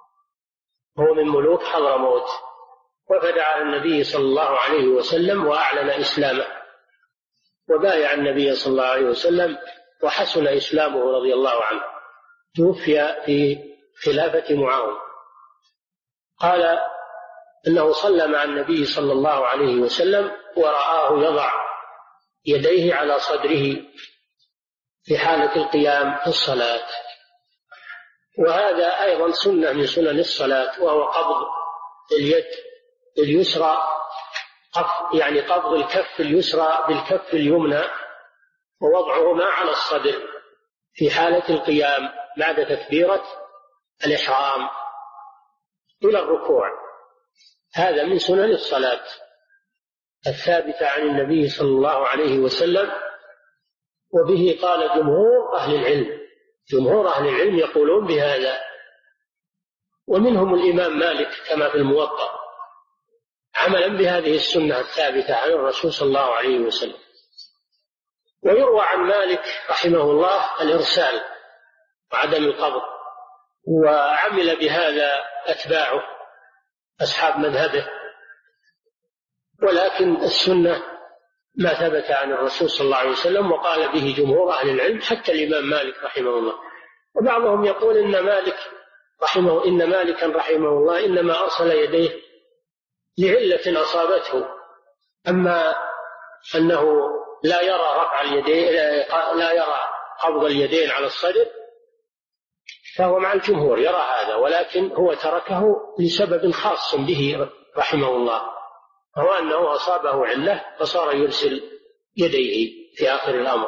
C: وفد على النبي صلى الله عليه وسلم وأعلن إسلامه وبايع النبي صلى الله عليه وسلم، وحسن إسلامه رضي الله عنه. توفي في خلافة معاوية. قال إنه صلى مع النبي صلى الله عليه وسلم ورآه يضع يديه على صدره في حالة القيام في الصلاة، وهذا أيضا سنة من سنن الصلاة، وهو قبض اليد اليسرى، يعني قبض الكف اليسرى بالكف اليمنى ووضعهما على الصدر في حالة القيام بعد تكبيرة الإحرام إلى الركوع. هذا من سنن الصلاة الثابتة عن النبي صلى الله عليه وسلم، وبه قال جمهور أهل العلم يقولون بهذا، ومنهم الإمام مالك كما في الموطأ، عملا بهذه السنة الثابتة عن الرسول صلى الله عليه وسلم. ويروى عن مالك رحمه الله الإرسال وعدم القبض، وعمل بهذا أتباعه أصحاب مذهبه، ولكن السنة ما ثبت عن الرسول صلى الله عليه وسلم وقال به جمهور أهل العلم حتى الإمام مالك رحمه الله. وبعضهم يقول إن مالكا رحمه الله إنما أرسل يديه لعلة أصابته، أما أنه لا يرى رفع اليدين، لا يرى قبض اليدين على الصدر، فهو مع الجمهور يرى هذا، ولكن هو تركه لسبب خاص به رحمه الله، هو أنه أصابه علة فصار يرسل يديه في آخر الأمر.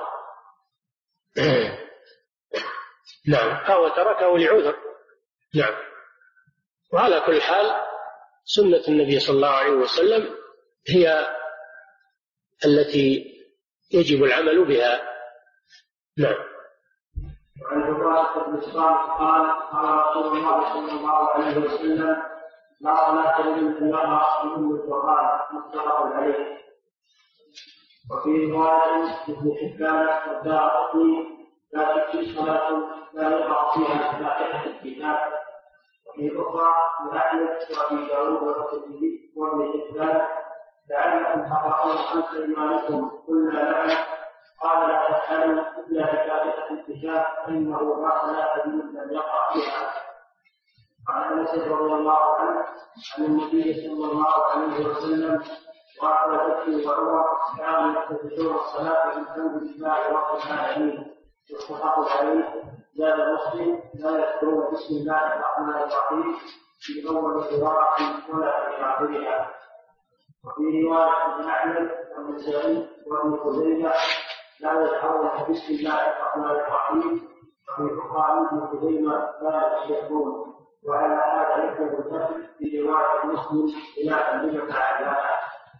C: نعم، فهو تركه لعذر. نعم. وعلى كل حال سنة النبي صلى الله عليه وسلم هي التي يجب العمل بها. نعم.
B: وعن عبادة بن الصامت قال: قال رسول الله صلى الله عليه وسلم: لا صلاة لمن لم يقرأ بأم القرآن. متفق عليه. وفي رواية ابن حبان والدارقطني: لا تكفي صلاة لا يقرأ فيها فاتحة الكتاب. وفي أخرى لأحمد وأبي داود والترمذي وابن حبان: لعلكم تقرؤون خلف إيمانكم. قلنا نعم. قال: لا تفعلوا إلا بفاتحة الكتاب فإنه لا صلاة لمن لم يقرأ فيها. عن أنس رضي الله عنه عن النبي صلى الله عليه وسلم وأبي بكر وعمر كانوا يفتتحون الصلاة بالحمد لله رب العالمين. متفق عليه. زاد مسلم: لا يذكرون بسم الله الرحمن الرحيم في أول قراءة ولا في آخرها. وفي رواية ابن أحمد والنسائي وابن خزيمة: لا يذكرون بسم الله الرحمن الرحيم. وفي أخرى ابن خزيمة: لا يشركون. وعلى هذا يكتب الفتح في رواية مسلم خلافا لما تعالى.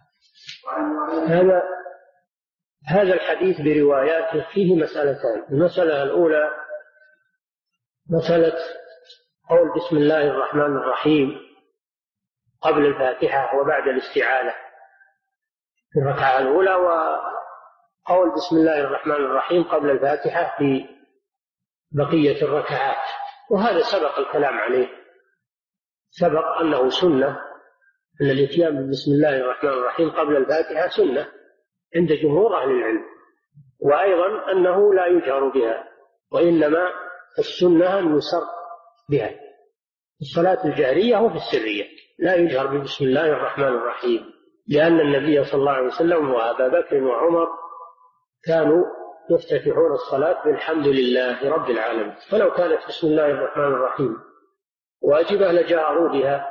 C: هذا الحديث برواياته فيه مسألتان. المسألة الأولى مسألة قول بسم الله الرحمن الرحيم قبل الفاتحة وبعد الاستعاذة في الركعة الأولى، وقول بسم الله الرحمن الرحيم قبل الفاتحة في بقية الركعات، وهذا سبق الكلام عليه، سبق أنه سنة، أن الاتيان بسم الله الرحمن الرحيم قبل الفاتحة سنة عند جمهور أهل العلم، وأيضا أنه لا يجهر بها، وإنما السنة أن يسر بها في الصلاة الجهرية وفي السرية، لا يجهر ببسم الله الرحمن الرحيم، لأن النبي صلى الله عليه وسلم وأبا بكر وعمر كانوا يفتتحون الصلاة بالحمد لله رب العالمين، فلو كانت بسم الله الرحمن الرحيم واجبة لجهروا بها.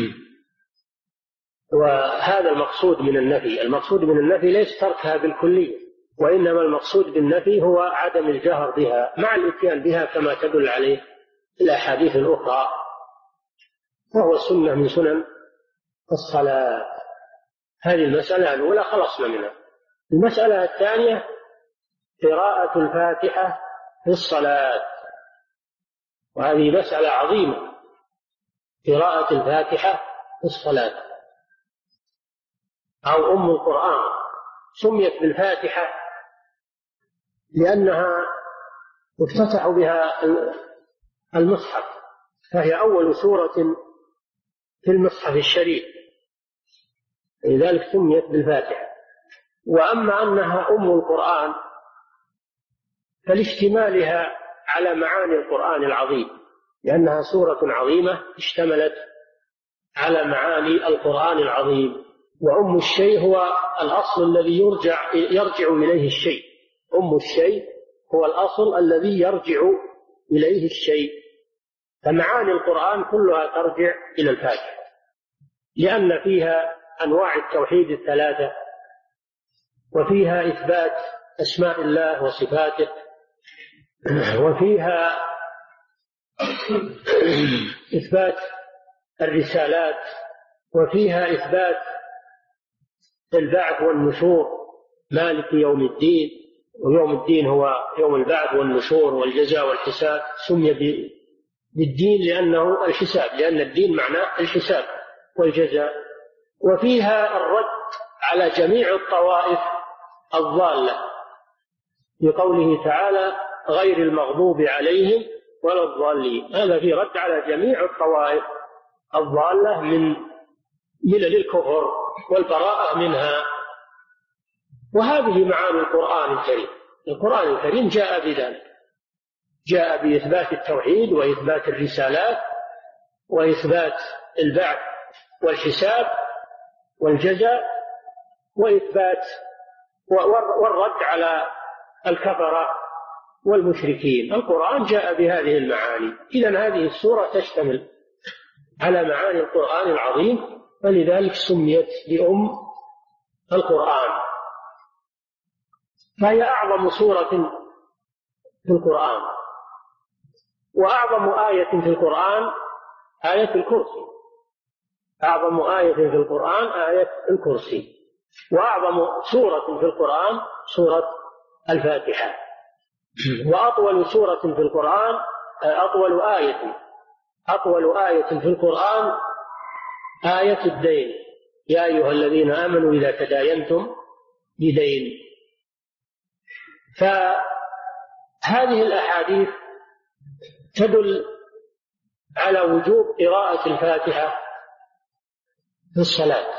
C: وهذا المقصود من النفي. المقصود من النفي ليس تركها بالكلية، وإنما المقصود بالنفي هو عدم الجهر بها مع الاتيان بها كما تدل عليه الأحاديث الأخرى، وهو سنة من سنن الصلاة. هذه المسألة الأولى خلصنا منها. المسألة الثانية قراءة الفاتحة في الصلاة، وهذه مسألة عظيمة، قراءة الفاتحة في الصلاة أو أم القرآن. سميت بالفاتحة لأنها افتتح بها المصحف، فهي أول سورة في المصحف الشريف، لذلك سميت بالفاتحة. وأما أنها أم القرآن فلاشتمالها على معاني القرآن العظيم، لأنها سورة عظيمة اشتملت على معاني القرآن العظيم. وأم الشيء هو الأصل الذي يرجع إليه الشيء. أم الشيء هو الأصل الذي يرجع إليه الشيء، فمعاني القرآن كلها ترجع إلى الفاتحة، لأن فيها أنواع التوحيد الثلاثة، وفيها إثبات أسماء الله وصفاته، وفيها إثبات الرسالات، وفيها إثبات البعث والنشور، مالك يوم الدين، ويوم الدين هو يوم البعث والنشور والجزاء والحساب. سمي بالدين لأنه الحساب، لأن الدين معناه الحساب والجزاء. وفيها الرد على جميع الطوائف الضالة بقوله تعالى غير المغضوب عليهم ولا الضالين، هذا في رد على جميع الطوائف الضالة من ملل الكفر والبراءة منها. وهذه معاني القرآن الكريم. القرآن الكريم جاء بذلك، جاء بإثبات التوحيد وإثبات الرسالات وإثبات البعث والحساب والجزاء وإثبات والرد على الكفرة والمشركين. القرآن جاء بهذه المعاني. إذن هذه السورة تشتمل على معاني القرآن العظيم، فلذلك سميت بأم القرآن. فهي أعظم سورة في القرآن، وأعظم آية في القرآن آية الكرسي. أعظم آية في القرآن آية الكرسي، وأعظم سورة في القرآن سورة الفاتحة. وأطول سورة في القرآن أطول آية في القرآن آية الدين، يا أيها الذين آمنوا إذا تداينتم بدين. فهذه الأحاديث تدل على وجوب قراءة الفاتحة في الصلاة،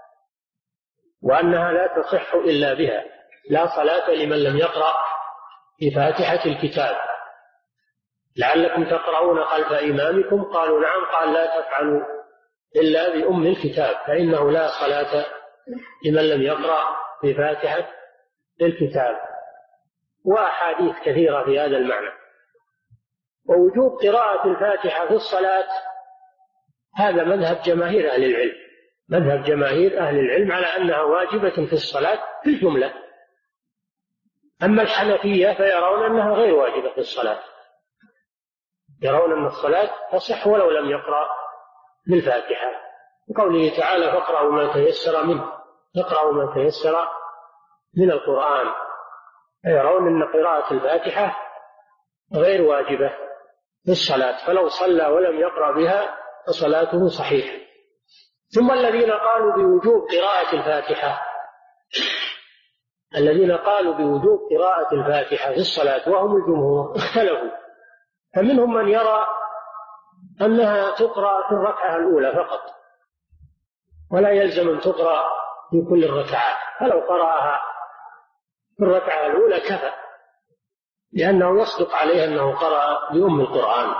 C: وأنها لا تصح إلا بها، لا صلاة لمن لم يقرأ بفاتحة الكتاب. لعلكم تقرؤون خلف إمامكم، قالوا نعم، قال لا تفعلوا إلا بأم الكتاب، فإنه لا صلاة لمن لم يقرأ بفاتحة الكتاب. وأحاديث كثيرة في هذا المعنى. ووجوب قراءة الفاتحة في الصلاة هذا مذهب جماهير أهل العلم، مذهب جماهير أهل العلم على أنها واجبة في الصلاة في الجملة. أما الحنفية فيرون أنها غير واجبة في الصلاة، يرون أن الصلاة تصح ولو لم يقرأ بالفاتحة، وقوله تعالى فاقرأوا ما تيسر منه، اقرأوا ما تيسر من القرآن. يرون أن قراءة الفاتحة غير واجبة في الصلاة، فلو صلى ولم يقرأ بها فصلاته صحيحة. ثم الذين قالوا بوجوب قراءة الفاتحة، الذين قالوا بوجوب قراءة الفاتحة في الصلاة وهم الجمهور اختلفوا، فمنهم من يرى أنها تقرأ في الركعة الأولى فقط، ولا يلزم أن تقرأ في كل الركعات، فلو قرأها في الركعة الأولى كفى، لأنه يصدق عليه أنه قرأ بأم القرآن.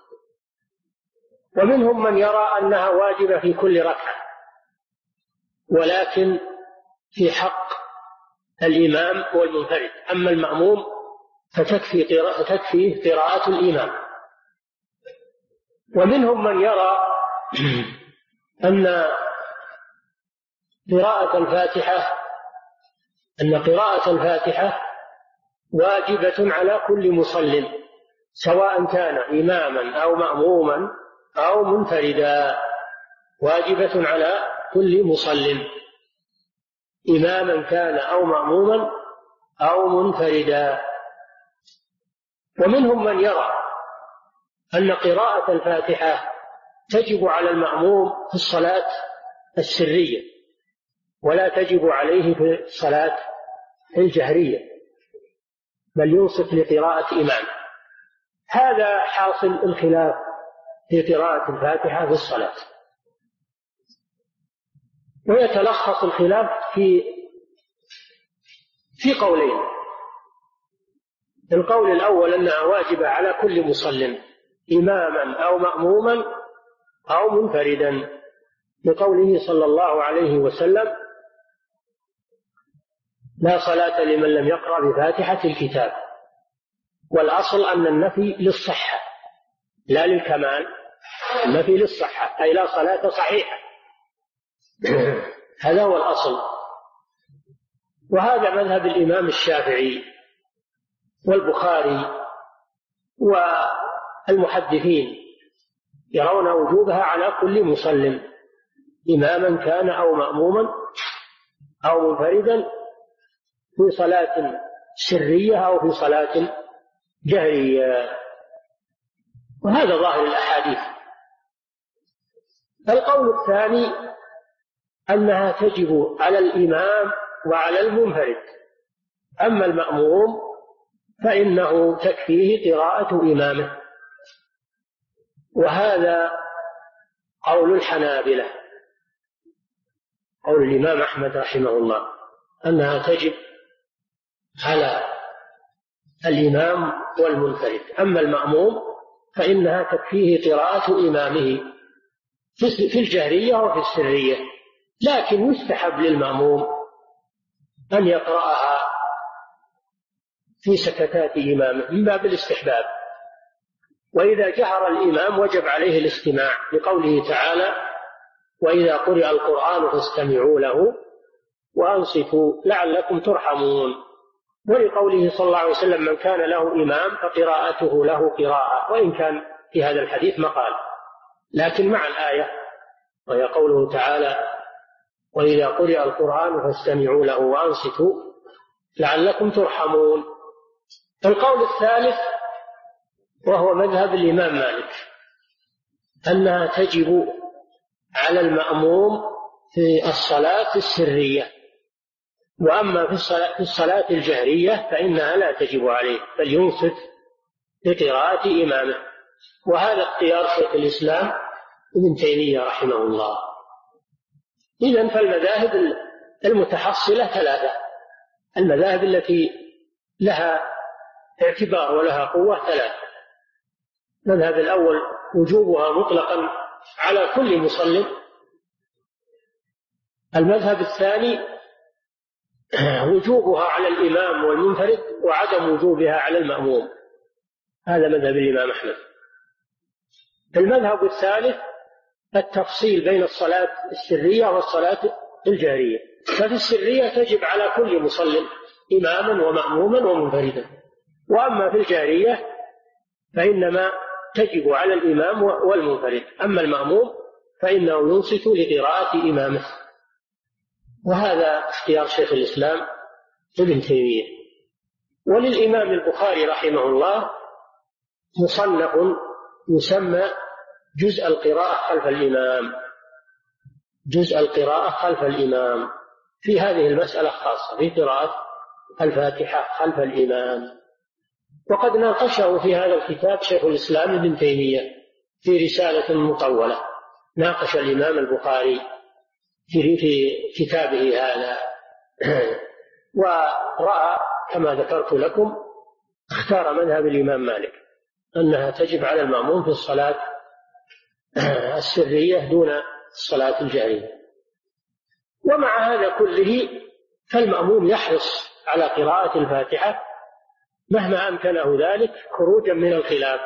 C: ومنهم من يرى أنها واجبة في كل ركعة، ولكن في حق الإمام والمنفرد، أما المأموم فتكفي قراءة الإمام. ومنهم من يرى أن قراءة الفاتحة واجبة على كل مصل، سواء كان إماما أو مأموما أو منفردا، واجبة على كل مصل. إماما كان أو مأموما أو منفردا. ومنهم من يرى أن قراءة الفاتحة تجب على المأموم في الصلاة السرية ولا تجب عليه في الصلاة الجهرية، بل ينصت لقراءة إمام. هذا حاصل الخلاف في قراءة الفاتحة في الصلاة، ويتلخص الخلاف في قولين. القول الأول أنها واجبة على كل مصل إماما أو مأموما أو منفردا، لقوله صلى الله عليه وسلم: لا صلاة لمن لم يقرأ بفاتحة الكتاب. والأصل أن النفي للصحة لا للكمال، النفي للصحة أي لا صلاة صحيحة. هذا هو الأصل، وهذا مذهب الإمام الشافعي والبخاري والمحدثين، يرون وجوبها على كل مصل إماما كان أو مأموما أو منفردا في صلاة سرية أو في صلاة جهرية، وهذا ظاهر الأحاديث. القول الثاني أنها تجب على الإمام وعلى المنفرد، أما المأموم فإنه تكفيه قراءة إمامه، وهذا قول الحنابلة، قول الإمام أحمد رحمه الله، أنها تجب على الإمام والمنفرد، أما المأموم فإنها تكفيه قراءة إمامه في الجهرية وفي السرية، لكن يستحب للمأموم أن يقرأها في سكتات إمامه من باب الاستحباب. وإذا جهر الإمام وجب عليه الاستماع، لقوله تعالى: وإذا قرئ القرآن فاستمعوا له وأنصتوا لعلكم ترحمون، ولقوله صلى الله عليه وسلم: من كان له إمام فقراءته له قراءة، وإن كان في هذا الحديث مقال، لكن مع الآية، وهي قوله تعالى: وإذا قرئ القرآن فاستمعوا له وأنصتوا لعلكم ترحمون. القول الثالث وهو مذهب الإمام مالك، أنها تجب على المأموم في الصلاة السرية، وأما في الصلاة الجهرية فإنها لا تجب عليه، بل ينصت لقراءة إمامه. وهذا اختيار شيخ الإسلام ابن تيمية رحمه الله. إذن فالمذاهب المتحصلة ثلاثة، المذاهب التي لها اعتبار ولها قوة ثلاثة: المذهب الأول وجوبها مطلقا على كل مصل، المذهب الثاني وجوبها على الإمام والمنفرد وعدم وجوبها على المأموم، هذا مذهب الإمام أحمد. المذهب الثالث التفصيل بين الصلاة السرية والصلاة الجهرية، ففي السرية تجب على كل مصل إماما ومأموما ومنفردا، وأما في الجهرية فإنما تجب على الإمام والمنفرد، أما المأموم فإنه ينصت لقراءة إمامه. وهذا اختيار شيخ الإسلام ابن تيمية. وللإمام البخاري رحمه الله مصنف يسمى جزء القراءة خلف الإمام، جزء القراءة خلف الإمام في هذه المسألة خاصة، في قراءة الفاتحة خلف الإمام. وقد ناقشه في هذا الكتاب شيخ الإسلام ابن تيمية في رسالة مطولة، ناقش الإمام البخاري في كتابه هذا، ورأى كما ذكرت لكم اختار مذهب الإمام مالك أنها تجب على المأموم في الصلاة السرية دون الصلاة الجهرية. ومع هذا كله فالمأموم يحرص على قراءة الفاتحة مهما أمكنه ذلك خروجا من الخلاف.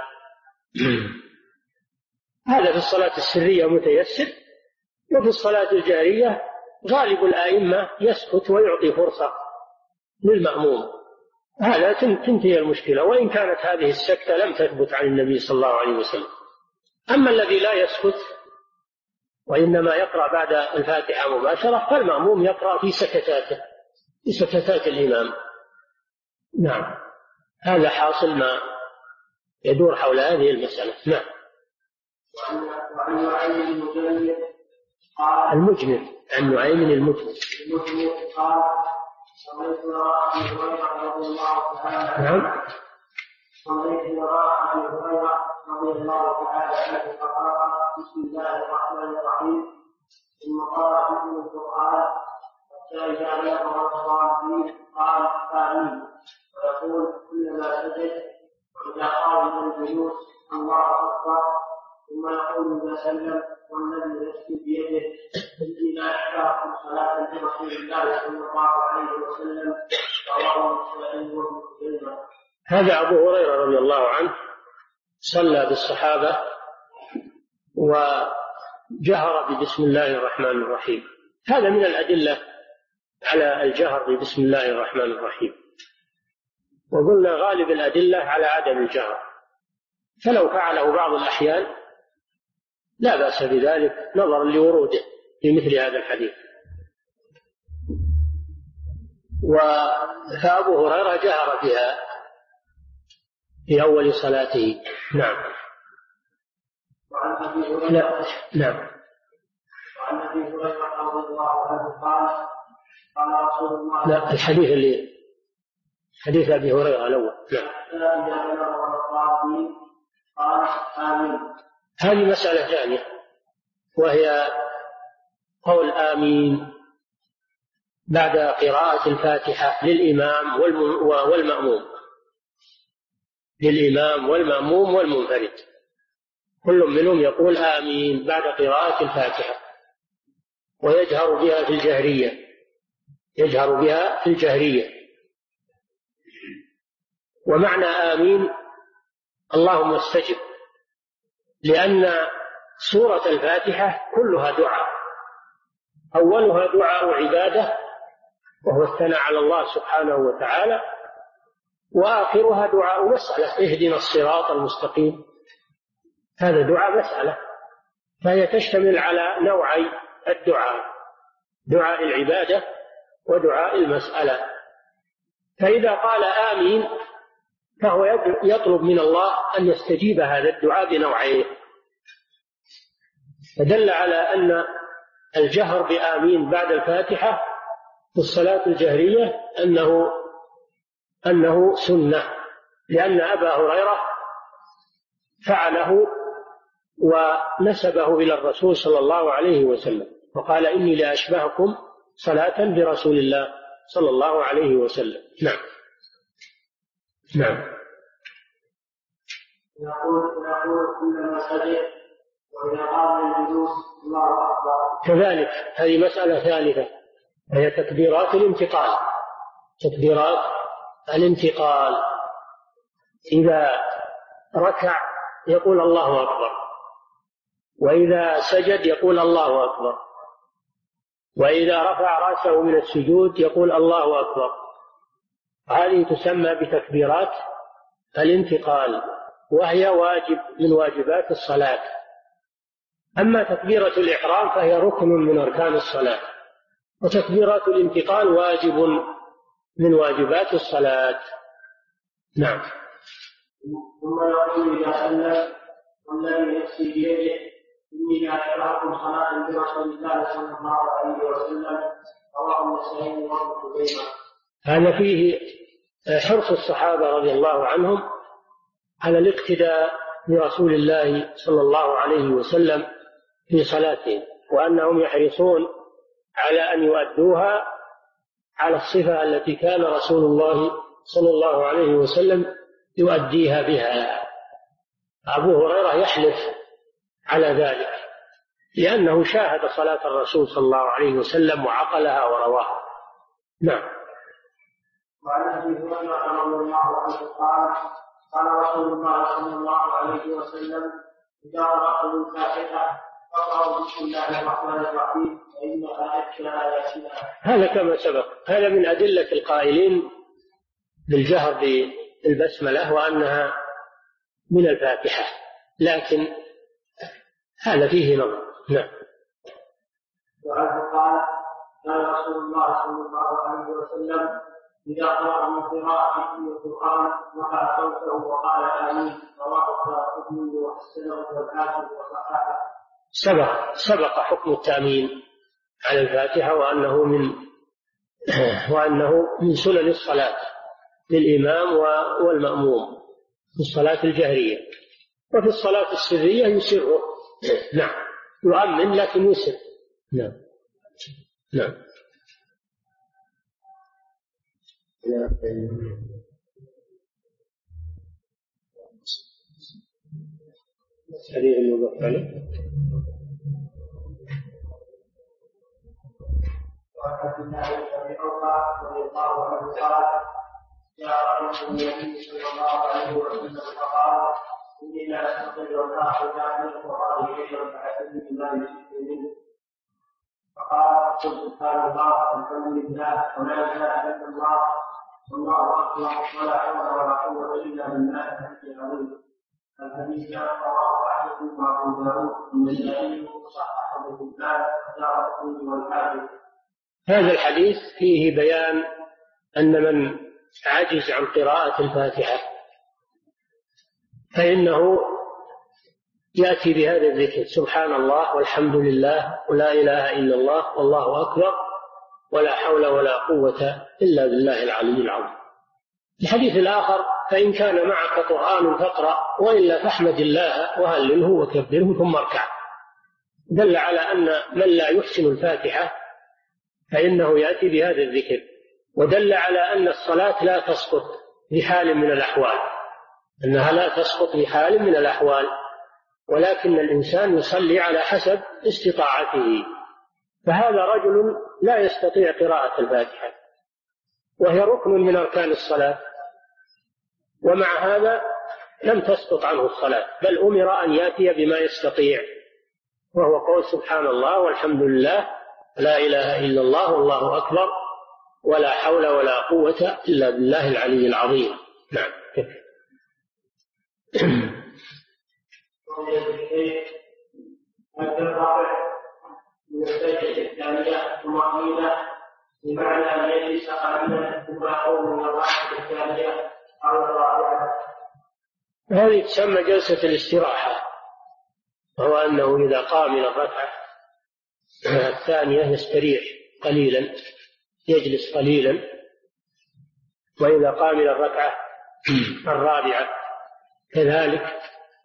C: هذا في الصلاة السرية متيسر، وفي الصلاة الجهرية غالب الآئمة يسكت ويعطي فرصة للمأموم، هذا تنتهي المشكلة، وإن كانت هذه السكتة لم تثبت عن النبي صلى الله عليه وسلم. أما الذي لا يسكت وإنما يقرأ بعد الفاتحة مباشرة، فالمأموم يقرأ في سكتات الإمام. نعم، هذا حاصل ما يدور حول هذه المسألة. نعم.
B: وعن نعيم المجمل قال
C: المجمل، عن نعيم المجمل
B: قال صليت وراء أبي هريرة رضي الله تعالى
C: نعم.
B: صليت وراء أبي هريرة رضي الله تعالى عنه فقرأ بسم الله الرحمن الرحيم ثم قرأ باسم القرآن حتى إذا بلغ الضالين قال آمين ويقول كلما سجد وإذا قال من الجلوس الله أكبر ثم يقول إذا سلم والذي نفسي بيده إني لا أحتاج صلاة لرسول الله صلى الله عليه وسلم رواه مسلم وابن خزيمة.
C: هذا أبو هريرة رضي الله عنه صلى بالصحابة وجهر ببسم الله الرحمن الرحيم. هذا من الأدلة على الجهر ببسم الله الرحمن الرحيم، وقلنا غالب الأدلة على عدم الجهر، فلو فعله بعض الأحيان لا بأس بذلك نظرا لوروده في مثل هذا الحديث. فأبو هريرة جهر بها في أول صلاته. نعم.
B: وعن أبي هريرة
C: نعم.
B: وعن أبي هريرة رضي الله عنه قال قال رسول الله
C: لا، الحديث حديث أبي هريرة الأول. نعم.
B: إذا بلغ الضالين قال آمين.
C: هذه مسألة ثانية، وهي قول آمين بعد قراءة الفاتحة للإمام والمأموم، للإمام والمأموم والمنفرد، كل منهم يقول آمين بعد قراءة الفاتحة، ويجهر بها في الجهرية، يجهر بها في الجهرية. ومعنى آمين اللهم استجب، لأن سورة الفاتحة كلها دعاء، أولها دعاء عبادة وهو الثناء على الله سبحانه وتعالى، وآخرها دعاء مسألة اهدنا الصراط المستقيم، هذا دعاء مسألة، فهي تشتمل على نوعي الدعاء، دعاء العبادة ودعاء المسألة. فإذا قال آمين فهو يطلب من الله أن يستجيب هذا الدعاء بنوعيه، فدل على أن الجهر بآمين بعد الفاتحة في الصلاة الجهرية أنه سنة، لأن أبا هريرة فعله ونسبه إلى الرسول صلى الله عليه وسلم، وقال إني لأشبهكم صلاة برسول الله صلى الله عليه وسلم. نعم. نعم.
B: يقول كلما سجد وإذا قام الجلوس الله أكبر.
C: كذلك هذه مسألة ثالثة، هي تكبيرات الانتقال. تكبيرات الانتقال، إذا ركع يقول الله أكبر، وإذا سجد يقول الله أكبر، وإذا رفع رأسه من السجود يقول الله أكبر. هذه تسمى بتكبيرات الانتقال، وهي واجب من واجبات الصلاة. أما تكبيرة الإحرام فهي ركن من أركان الصلاة، وتكبيرات الانتقال واجب من واجبات الصلاة. نعم.
B: ثم يقول إذا سلم والذي نفسي بيده إني لأشبهكم صلاة برسول الله صلى الله عليه وسلم رواه مسلم وابن خزيمة.
C: هذا فيه حرص الصحابة رضي الله عنهم على الاقتداء برسول الله صلى الله عليه وسلم في صلاتهم، وأنهم يحرصون على أن يؤدوها على الصفة التي كان رسول الله صلى الله عليه وسلم يؤديها بها. أبو هريرة يحلف على ذلك لأنه شاهد صلاة الرسول صلى الله عليه وسلم وعقلها ورواها. نعم.
B: وعن أبي هريرة رضي الله عنه قال رسول الله صلى الله عليه وسلم إذا قرأتم الفاتحة فقرأوا بسم الله الرحمن الرحيم فإنها أكثر آياتها.
C: هذا كما سبق، هذا من أدلة القائلين بالجهر بالبسملة وأنها من الفاتحة، لكن هذا فيه نظر. نعم.
B: وعنه قال كان رسول الله صلى الله عليه وسلم إذا قرأ من قراءة القرآن رفع صوته وقال آمين. رواه الدارقطني وحسنه والحاكم وصححه.
C: سبق حكم التأمين على الفاتحة وأنه من سنن الصلاة للإمام والمأموم في الصلاة الجهرية، وفي الصلاة السرية يسره. نعم، يؤمن لكن يسر. نعم. حديث الموضوع عليه.
B: وعن الله بن عمر رضي الله عنه قال جاء رجل النبي صلى الله عليه وسلم فقال إني لا أستطيع أن آخذ من القرآن شيئا فأتني بما يشرك منه. فقال قل سبحان الله والحمد لله ولا إله إلا الله والله أكبر ولا حول ولا قوة إلا بالله العلي العظيم. الحديث رواه أحمد وأبو داود والنسائي وصححه ابن حبان والدارقطني والحاكم.
C: هذا الحديث فيه بيان أن من عجز عن قراءة الفاتحة فإنه يأتي بهذا الذكر: سبحان الله والحمد لله ولا إله إلا الله والله أكبر ولا حول ولا قوة إلا بالله العلي العظيم. الحديث الآخر: فإن كان معك قرآن فاقرأ وإلا فاحمد الله وهلله وكبره ثم اركع. دل على أن من لا يحسن الفاتحة فإنه يأتي بهذا الذكر، ودل على أن الصلاة لا تسقط بحال من الأحوال، أنها لا تسقط بحال من الأحوال، ولكن الإنسان يصلي على حسب استطاعته. فهذا رجل لا يستطيع قراءة الفاتحة وهي ركن من أركان الصلاة، ومع هذا لم تسقط عنه الصلاة، بل أمر أن يأتي بما يستطيع، وهو قول سبحان الله والحمد لله لا إله إلا الله والله أكبر ولا حول ولا قوة إلا بالله العلي العظيم. نعم.
B: من السجدة الثانية طمأنينة بمعنى أن يجلس قليلا ثم يقوم من الركعة الثانية أو الرابعة.
C: هذه تسمى جلسة الاستراحة، وهو أنه إذا قام من الركعة الثانية يستريح قليلا، يجلس قليلا، وإذا قام من الركعة الرابعة كذلك.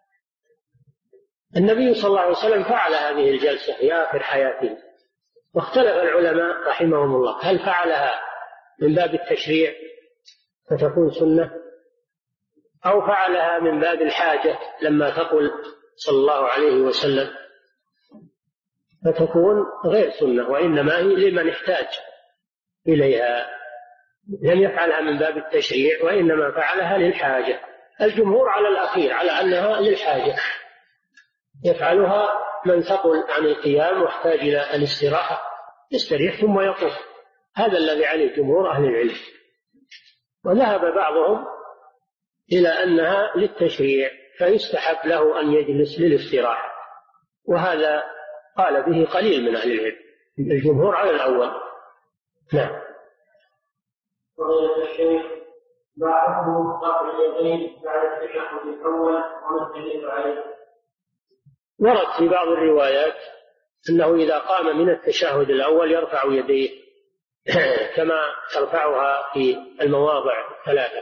C: النبي صلى الله عليه وسلم فعل هذه الجلسة في آخر حياته، واختلف العلماء رحمهم الله هل فعلها من باب التشريع فتكون سنة، أو فعلها من باب الحاجة لما تقول صلى الله عليه وسلم فتكون غير سنة، وإنما هي لمن احتاج إليها. لم يفعلها من باب التشريع وإنما فعلها للحاجة. الجمهور على الأخير، على أنها للحاجة، يفعلها من ثقل عن القيام واحتاج إلى الاستراحة يستريح ثم يقوم. هذا الذي عليه جمهور أهل العلم. وذهب بعضهم إلى أنها للتشريع فيستحب له أن يجلس للاستراحة، وهذا قال به قليل من أهل العلم. الجمهور على الأول. نعم.
B: فضيلة الشيخ، ما حكم رفع اليدين بعد التشهد الأول وما الدليل عليه؟
C: ورد في بعض الروايات أنه إذا قام من التشهد الأول يرفع يديه كما ترفعها في المواضع الثلاثة،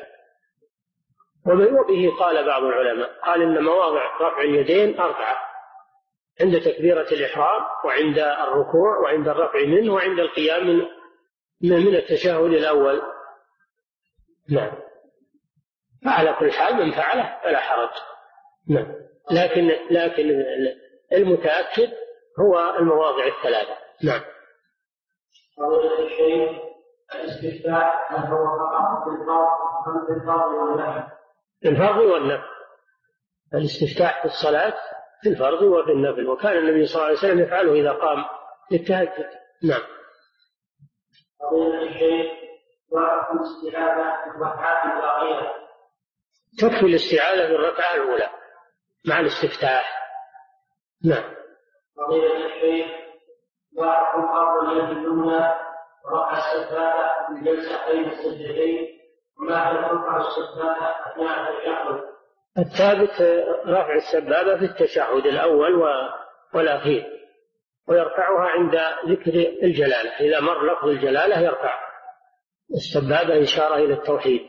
C: وبه قال بعض العلماء، قال إن مواضع رفع اليدين 4: عند تكبيرة الإحرام، وعند الركوع، وعند الرفع منه، وعند القيام من التشهد الأول. نعم. فعلى كل حال من فعله فلا حرج. نعم. لكن المتأكد هو المواضع الثلاثة. نعم.
B: فضيلة الشيخ، الاستفتاح هل هو فقط في الفرض والنفل؟
C: الفرض والنفل. الاستفتاح في الصلاة في الفرض وفي النفل، وكان النبي صلى الله عليه وسلم يفعله إذا قام للتهجد. نعم.
B: فضيلة الشيخ، وحكم الاستعاذة في الركعات الباقية؟
C: تكفي الاستعاذة في الركعة الأولى مع الاستفتاح. نعم.
B: فضيلة الشيخ، واحد قبل اليد اليمنى ورفع السبابة في الجلسة بين السجدتين، وما ترفع السبابة أثناء التشهد.
C: الثابت رفع السبابة في التشهد الأول والأخير، ويرفعها عند ذكر الجلالة، إذا مر لفظ الجلالة يرفع السبابة إشارة إلى التوحيد.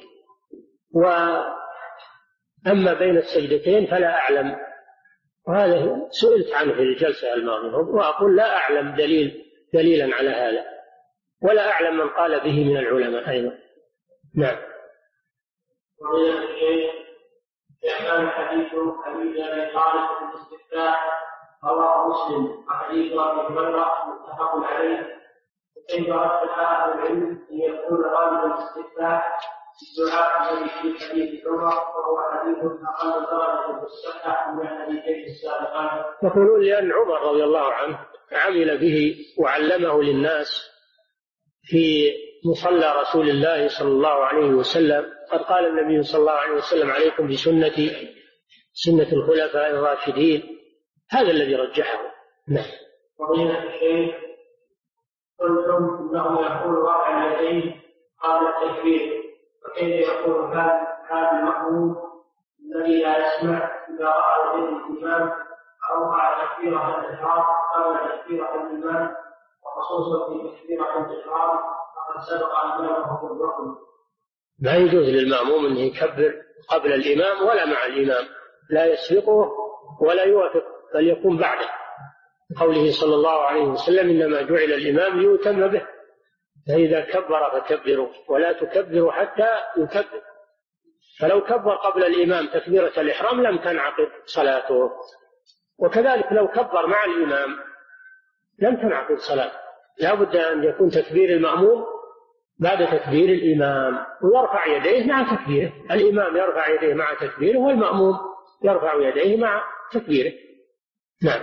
C: وأما بين السجدتين فلا أعلم، وهذا سئلت عنه في الجلسة الماضية وأقول لا أعلم دليلا على هذا، ولا أعلم من قال به من العلماء أيضا. نعم.
B: ومن الشيء كان حديث أبي طالب في الاستفتاح رواه مسلم، وحديث أبي هريرة متفق عليه. وكيف رد أهل العلم أن يكون غالب الاستفتاح الدعاء الذي في حديث عمر، وهو حديث أقل درجة في الصحة من الحديثين السابقين.
C: يقولون لأن عمر رضي الله عنه عمل به وعلمه للناس في مصلى رسول الله صلى الله عليه وسلم. قد قال النبي صلى الله عليه وسلم: عليكم بسنتي سنة الخلفاء الراشدين. هذا الذي رجحه. نعم.
B: وقيل الشيخ قلتم انه يقول رفع اليدين قبل التكبير، وكيف يقول هذا المأموم الذي لا يسمع اذا راى يديه الامام او مع تكبيره الاحرام قبل تكبيره الامام، وخصوصا في تكبيره الاحرام فقد سبق امامه بالركن.
C: لا يجوز للمأموم أن يكبر قبل الإمام ولا مع الإمام، لا يسبقه ولا يوافق، بل يكون بعده. قوله صلى الله عليه وسلم: إنما جعل الإمام ليؤتم به، فإذا كبر فكبروا ولا تكبروا حتى يكبر. فلو كبر قبل الإمام تكبيرة الإحرام لم تنعقد صلاته، وكذلك لو كبر مع الإمام لم تنعقد صلاته. لا بد أن يكون تكبير المأموم بعد تكبير الإمام، ويرفع يديه مع تكبيره. الإمام يرفع يديه مع تكبيره، والمأموم يرفع يديه مع تكبيره. نعم.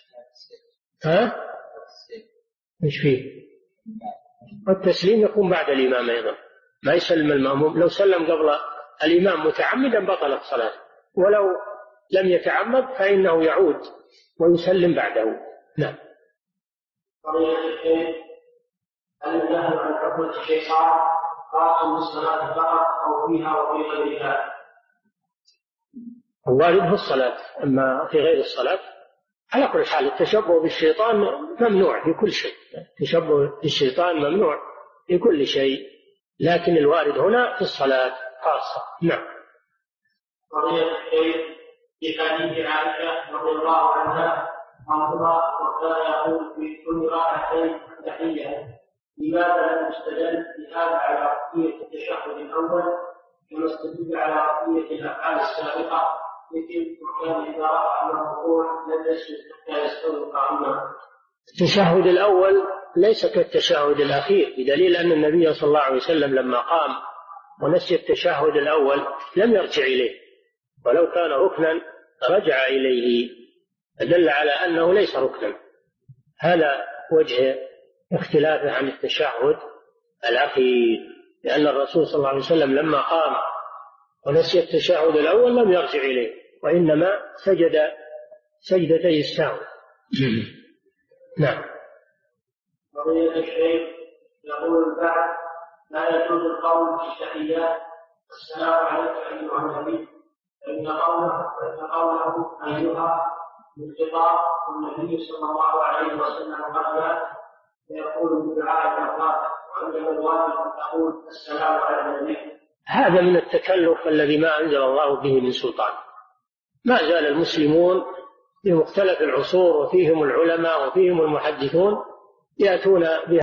C: ايش فيه؟ التسليم يكون بعد الإمام أيضا، ما يسلم المأموم. لو سلم قبل الإمام متعمدا بطلت صلاته، ولو لم يتعمد فإنه يعود ويسلم بعده. نعم.
B: هل النهي عن حكمة الشيطان خاص بالصلاة فقط أو فيها وفي غيرها؟
C: الوارد في الصلاة، أما في غير الصلاة على كل حال التشبه بالشيطان ممنوع في كل شيء. التشبه بالشيطان ممنوع في كل شيء، لكن الوارد هنا في الصلاة خاصة. نعم.
B: قضية الشيء في حديث عائشة رضي الله عنها مرضى وكان يقول في كل ركعتين تحية، لماذا لم يستدل بهذا على ركعية التشهد الأول كما استدل على ركعية الأفعال السابقة مثل وكان إذا رفع من الركوع لم يسجد حتى يستوي قائما؟
C: التشهد الأول ليس كالتشهد الأخير، بدليل أن النبي صلى الله عليه وسلم لما قام ونسي التشهد الأول لم يرجع إليه، ولو كان ركنا رجع إليه، دل على أنه ليس ركنا. هذا وجه اختلافه عن التشهد الأخير، لأن الرسول صلى الله عليه وسلم لما قام ونسي التشهد الأول لم يرجع إليه، وإنما سجد سجدتي السهو. نعم.
B: قضية الشيخ يقول البعض لا يجوز القول في التحيات السلام عليك أيها النبي، فإن قوله أيها بالخطاب والنبي صلى الله عليه وسلم قال فيقول بدعاء الأفراد، وعندما الواجب أن تقول السلام على النبي.
C: هذا من التكلف الذي ما أنزل الله به من سلطان. ما زال المسلمون في مختلف العصور وفيهم العلماء وفيهم المحدثون يأتون بها